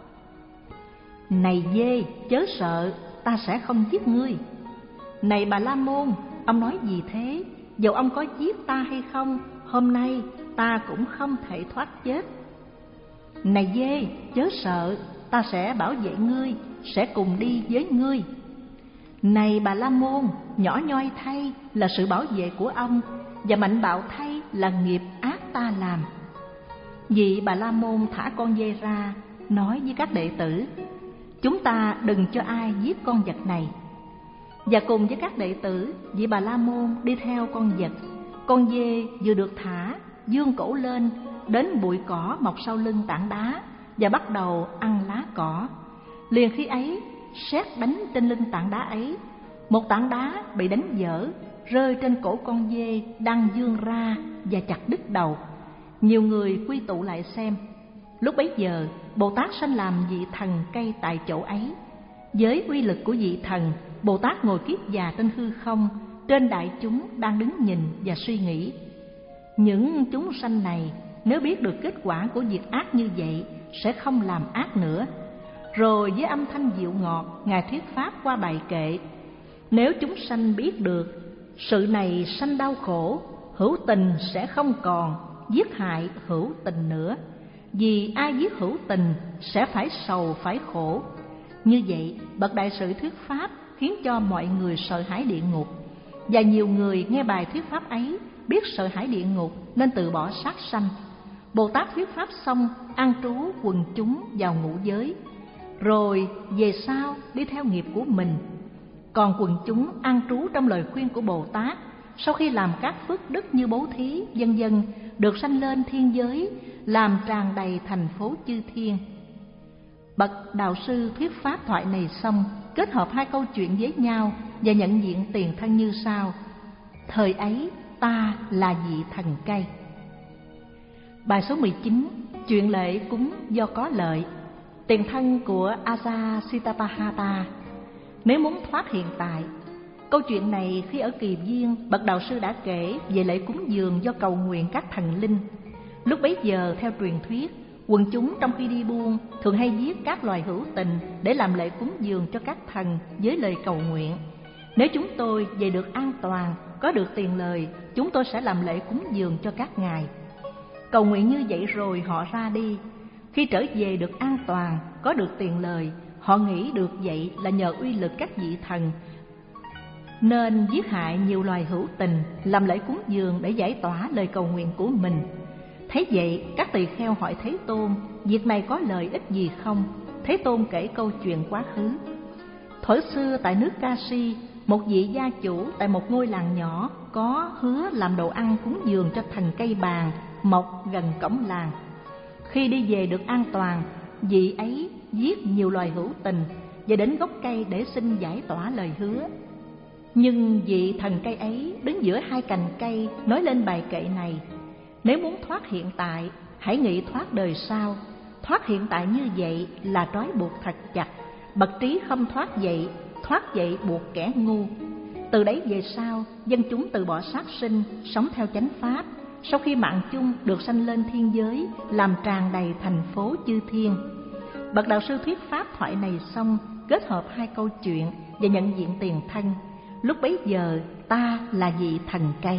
Này dê, chớ sợ, ta sẽ không giết ngươi. Này Bà La Môn, ông nói gì thế? Dầu ông có giết ta hay không, hôm nay ta cũng không thể thoát chết. Này dê, chớ sợ, ta sẽ bảo vệ ngươi, sẽ cùng đi với ngươi. Này Bà La Môn, nhỏ nhoi thay là sự bảo vệ của ông, và mạnh bạo thay là nghiệp ác ta làm. Vị Bà La Môn thả con dê ra, nói với các đệ tử: Chúng ta đừng cho ai giết con vật này. Và cùng với các đệ tử, vị Bà La Môn đi theo con vật. Con dê vừa được thả, vươn cổ lên đến bụi cỏ mọc sau lưng tảng đá và bắt đầu ăn lá cỏ. Liền khi ấy, sét đánh trên lưng tảng đá ấy, một tảng đá bị đánh vỡ, rơi trên cổ con dê đang vươn ra và chặt đứt đầu. Nhiều người quy tụ lại xem. Lúc bấy giờ, Bồ Tát sanh làm vị thần cây tại chỗ ấy. Với uy lực của vị thần, Bồ Tát ngồi kiết già trên hư không, trên đại chúng đang đứng nhìn và suy nghĩ. Những chúng sanh này nếu biết được kết quả của việc ác như vậy sẽ không làm ác nữa. Rồi với âm thanh dịu ngọt, Ngài thuyết pháp qua bài kệ: Nếu chúng sanh biết được sự này sanh đau khổ, hữu tình sẽ không còn, giết hại hữu tình nữa. Vì ai giết hữu tình sẽ phải sầu phải khổ. Như vậy, bậc đại sự thuyết pháp khiến cho mọi người sợ hãi địa ngục. và nhiều người nghe bài thuyết pháp ấy biết sợ hãi địa ngục nên từ bỏ sát sanh. Bồ Tát thuyết pháp xong an trú quần chúng vào ngũ giới, rồi về sau đi theo nghiệp của mình. Còn quần chúng an trú trong lời khuyên của Bồ Tát, sau khi làm các phước đức như bố thí, vân vân, được sanh lên thiên giới, làm tràn đầy thành phố chư thiên. Bậc đạo sư thuyết pháp thoại này xong, kết hợp hai câu chuyện với nhau và nhận diện tiền thân như sau: thời ấy ta là vị thần cây. Bài số mười chín, chuyện lễ cúng do có lợi. Tiền thân của Ajasitapahata. Nếu muốn thoát hiện tại, câu chuyện này khi ở Kỳ Viên, bậc đạo sư đã kể về lễ cúng dường do cầu nguyện các thần linh. Lúc bấy giờ, theo truyền thuyết, quần chúng trong khi đi buôn thường hay giết các loài hữu tình để làm lễ cúng dường cho các thần với lời cầu nguyện: nếu chúng tôi về được an toàn, có được tiền lời, chúng tôi sẽ làm lễ cúng dường cho các ngài. Cầu nguyện như vậy rồi họ ra đi. Khi trở về được an toàn, có được tiền lời, họ nghĩ được vậy là nhờ uy lực các vị thần, nên giết hại nhiều loài hữu tình, làm lễ cúng dường để giải tỏa lời cầu nguyện của mình. Thấy vậy, các tỳ kheo hỏi Thế Tôn, việc này có lợi ích gì không? Thế Tôn kể câu chuyện quá khứ. Thuở xưa tại nước Kashi, một vị gia chủ tại một ngôi làng nhỏ có hứa làm đồ ăn cúng dường cho thần cây bàn mọc gần cổng làng. Khi đi về được an toàn, vị ấy giết nhiều loài hữu tình và đến gốc cây để xin giải tỏa lời hứa. Nhưng vị thần cây ấy đứng giữa hai cành cây nói lên bài kệ này: nếu muốn thoát hiện tại, hãy nghĩ thoát đời sau. Thoát hiện tại như vậy là trói buộc thật chặt, bậc trí không thoát vậy, thoát vậy buộc kẻ ngu. Từ đấy về sau, dân chúng từ bỏ sát sinh, sống theo chánh pháp. Sau khi mạng chung được sanh lên thiên giới, làm tràn đầy thành phố chư thiên. Bậc đạo sư thuyết pháp thoại này xong, kết hợp hai câu chuyện và nhận diện tiền thân. Lúc bấy giờ ta là vị thần cây.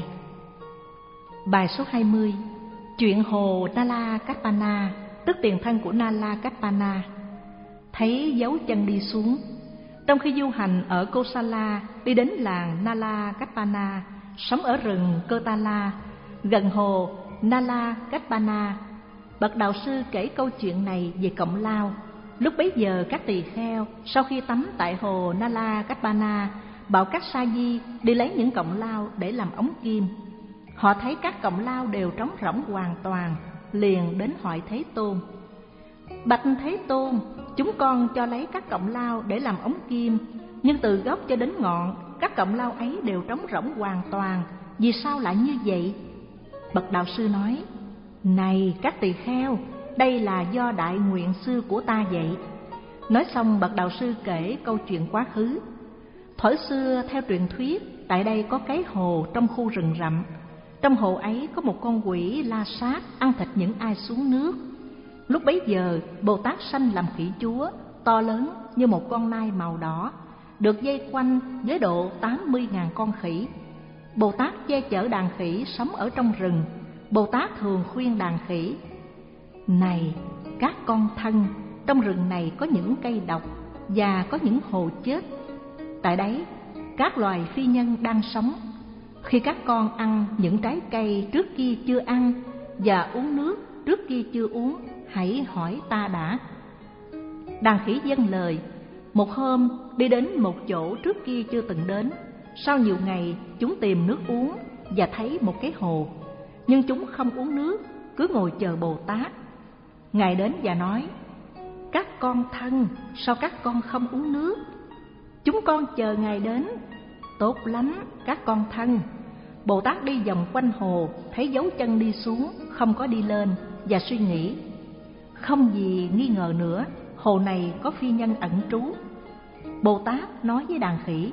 Bài số hai mươi, chuyện hồ Nala Kappana, tức tiền thân của Nala Kappana. Thấy dấu chân đi xuống. Trong khi du hành ở Kosala, đi đến làng Nala Kappana, sống ở rừng Kotala, gần hồ Nala Kappana. Bậc đạo sư kể câu chuyện này về Cộng Lao. Lúc bấy giờ các tỳ kheo sau khi tắm tại hồ Nala Kappana bảo các sa di đi lấy những cọng lao để làm ống kim. Họ thấy các cọng lao đều trống rỗng hoàn toàn, liền đến hỏi Thế Tôn: bạch Thế Tôn, chúng con cho lấy các cọng lao để làm ống kim, nhưng từ gốc cho đến ngọn, các cọng lao ấy đều trống rỗng hoàn toàn, vì sao lại như vậy? Bậc đạo sư nói: này các tỳ kheo, đây là do đại nguyện xưa của ta vậy. Nói xong, bậc đạo sư kể câu chuyện quá khứ. Thuở xưa theo truyền thuyết, tại đây có cái hồ trong khu rừng rậm. Trong hồ ấy có một con quỷ la sát ăn thịt những ai xuống nước. Lúc bấy giờ, Bồ Tát sanh làm khỉ chúa, to lớn như một con nai màu đỏ, được dây quanh với độ tám mươi nghìn con khỉ. Bồ Tát che chở đàn khỉ sống ở trong rừng. Bồ Tát thường khuyên đàn khỉ: này các con thân, trong rừng này có những cây độc và có những hồ chết. Tại đấy, các loài phi nhân đang sống. Khi các con ăn những trái cây trước kia chưa ăn và uống nước trước kia chưa uống, hãy hỏi ta đã. Đàn khỉ vâng lời. Một hôm đi đến một chỗ trước kia chưa từng đến. Sau nhiều ngày chúng tìm nước uống và thấy một cái hồ, nhưng chúng không uống nước, cứ ngồi chờ Bồ Tát. Ngài đến và nói: các con thân, sao các con không uống nước? Chúng con chờ Ngài đến. Tốt lắm các con thân. Bồ Tát đi vòng quanh hồ, thấy dấu chân đi xuống, không có đi lên, và suy nghĩ: không gì nghi ngờ nữa, hồ này có phi nhân ẩn trú. Bồ Tát nói với đàn khỉ: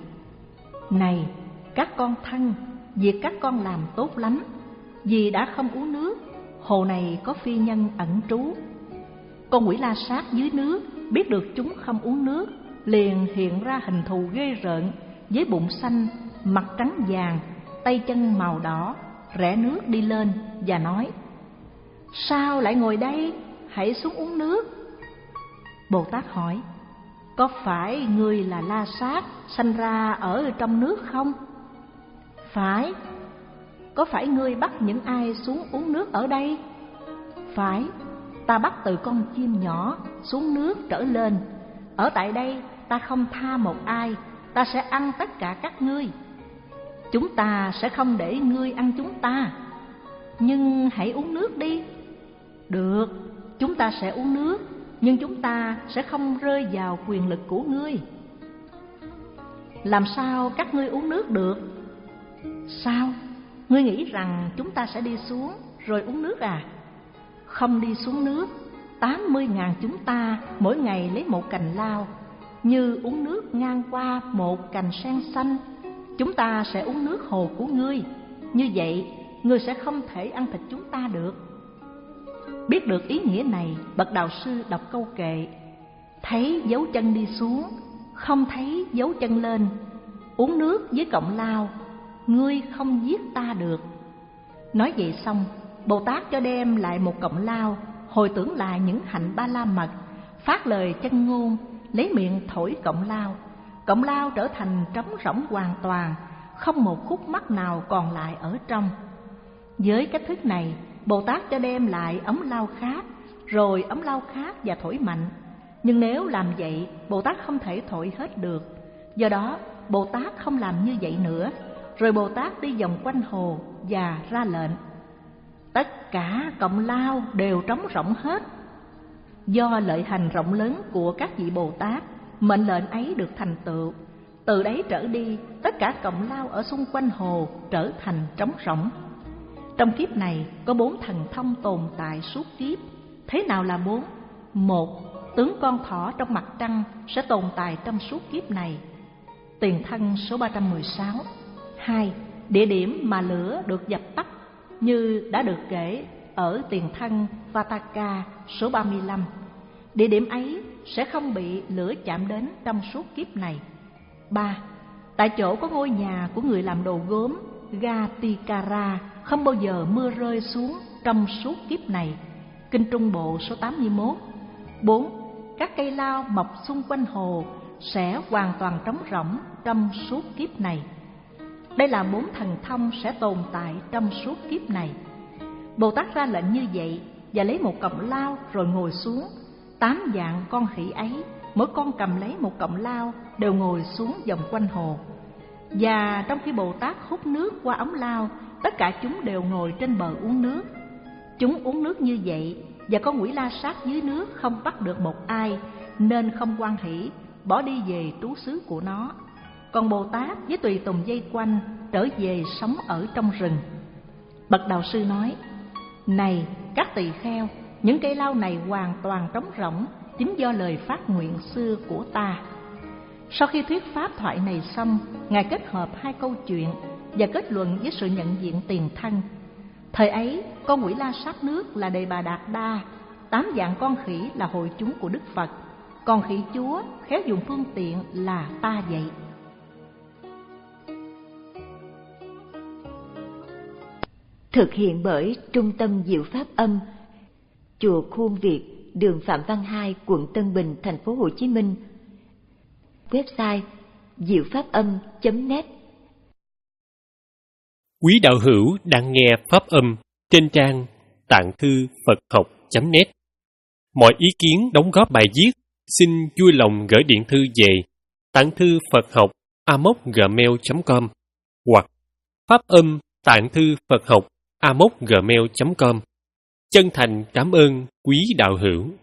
này các con thân, việc các con làm tốt lắm, vì đã không uống nước, hồ này có phi nhân ẩn trú. Con quỷ la sát dưới nước biết được chúng không uống nước, liền hiện ra hình thù ghê rợn, với bụng xanh, mặt trắng vàng, tay chân màu đỏ, rẽ nước đi lên và nói: sao lại ngồi đây, hãy xuống uống nước. Bồ Tát hỏi: có phải ngươi là la sát sanh ra ở trong nước không? Phải. Có phải ngươi bắt những ai xuống uống nước ở đây? Phải. Ta bắt từ con chim nhỏ xuống nước trở lên. Ở tại đây ta không tha một ai, ta sẽ ăn tất cả các ngươi. Chúng ta sẽ không để ngươi ăn chúng ta. Nhưng hãy uống nước đi. Được, chúng ta sẽ uống nước, nhưng chúng ta sẽ không rơi vào quyền lực của ngươi. Làm sao các ngươi uống nước được? Sao? Ngươi nghĩ rằng chúng ta sẽ đi xuống rồi uống nước à? Không đi xuống nước. Tám mươi ngàn chúng ta mỗi ngày lấy một cành lao, như uống nước ngang qua một cành sen xanh. Chúng ta sẽ uống nước hồ của ngươi. Như vậy, ngươi sẽ không thể ăn thịt chúng ta được. Biết được ý nghĩa này, bậc đạo sư đọc câu kệ: thấy dấu chân đi xuống, không thấy dấu chân lên. Uống nước với cọng lao, ngươi không giết ta được. Nói vậy xong, Bồ Tát cho đem lại một cọng lao, hồi tưởng lại những hạnh ba la mật, phát lời chân ngôn, lấy miệng thổi cọng lao. Cọng lao trở thành trống rỗng hoàn toàn, không một khúc mắc nào còn lại ở trong. Với cách thức này, Bồ Tát cho đem lại ấm lao khác, rồi ấm lao khác và thổi mạnh. Nhưng nếu làm vậy, Bồ Tát không thể thổi hết được. Do đó, Bồ Tát không làm như vậy nữa. Rồi Bồ Tát đi vòng quanh hồ và ra lệnh: tất cả cọng lao đều trống rỗng hết. Do lợi hành rộng lớn của các vị Bồ Tát, mệnh lệnh ấy được thành tựu. Từ đấy trở đi, tất cả cọng lao ở xung quanh hồ trở thành trống rỗng. Trong kiếp này có bốn thần thông tồn tại suốt kiếp. Thế nào là bốn? Một, tướng con thỏ trong mặt trăng sẽ tồn tại trong suốt kiếp này. Tiền thân số ba trăm mười sáu. Hai, địa điểm mà lửa được dập tắt như đã được kể ở tiền thân Vataka số ba mươi lăm. Địa điểm ấy sẽ không bị lửa chạm đến trong suốt kiếp này. Ba, tại chỗ có ngôi nhà của người làm đồ gốm Gatikara, không bao giờ mưa rơi xuống trong suốt kiếp này. Kinh Trung Bộ số tám mươi mốt. Bốn, các cây lao mọc xung quanh hồ sẽ hoàn toàn trống rỗng trong suốt kiếp này. Đây là bốn thần thông sẽ tồn tại trong suốt kiếp này. Bồ Tát ra lệnh như vậy và lấy một cọng lao rồi ngồi xuống. Tám dạng con khỉ ấy, mỗi con cầm lấy một cọng lao, đều ngồi xuống vòng quanh hồ. Và trong khi Bồ Tát hút nước qua ống lao, tất cả chúng đều ngồi trên bờ uống nước. Chúng uống nước như vậy, và con quỷ la sát dưới nước không bắt được một ai, nên không hoan hỷ, bỏ đi về trú xứ của nó. Còn Bồ Tát với tùy tùng dây quanh trở về sống ở trong rừng. Bậc đạo sư nói: này các tỳ kheo, những cây lao này hoàn toàn trống rỗng, chính do lời phát nguyện xưa của ta. Sau khi thuyết pháp thoại này xong, Ngài kết hợp hai câu chuyện và kết luận với sự nhận diện tiền thân. Thời ấy, con quỷ la sát nước là Đề Bà Đạt Đa, tám dạng con khỉ là hội chúng của Đức Phật, còn khỉ chúa khéo dùng phương tiện là ta vậy. Thực hiện bởi Trung tâm Diệu Pháp Âm, Chùa Khuôn Việt, đường Phạm Văn Hai, quận Tân Bình, thành phố Hồ Chí Minh. Website diệu pháp âm chấm net. Quý đạo hữu đang nghe Pháp Âm trên trang tạng thư Phật học chấm net. Mọi ý kiến đóng góp bài viết xin vui lòng gửi điện thư về tạng thư Phật học a m o c gmail chấm com hoặc Pháp Âm tạng thư Phật học a m o c gmail chấm com. Chân thành cảm ơn quý đạo hữu.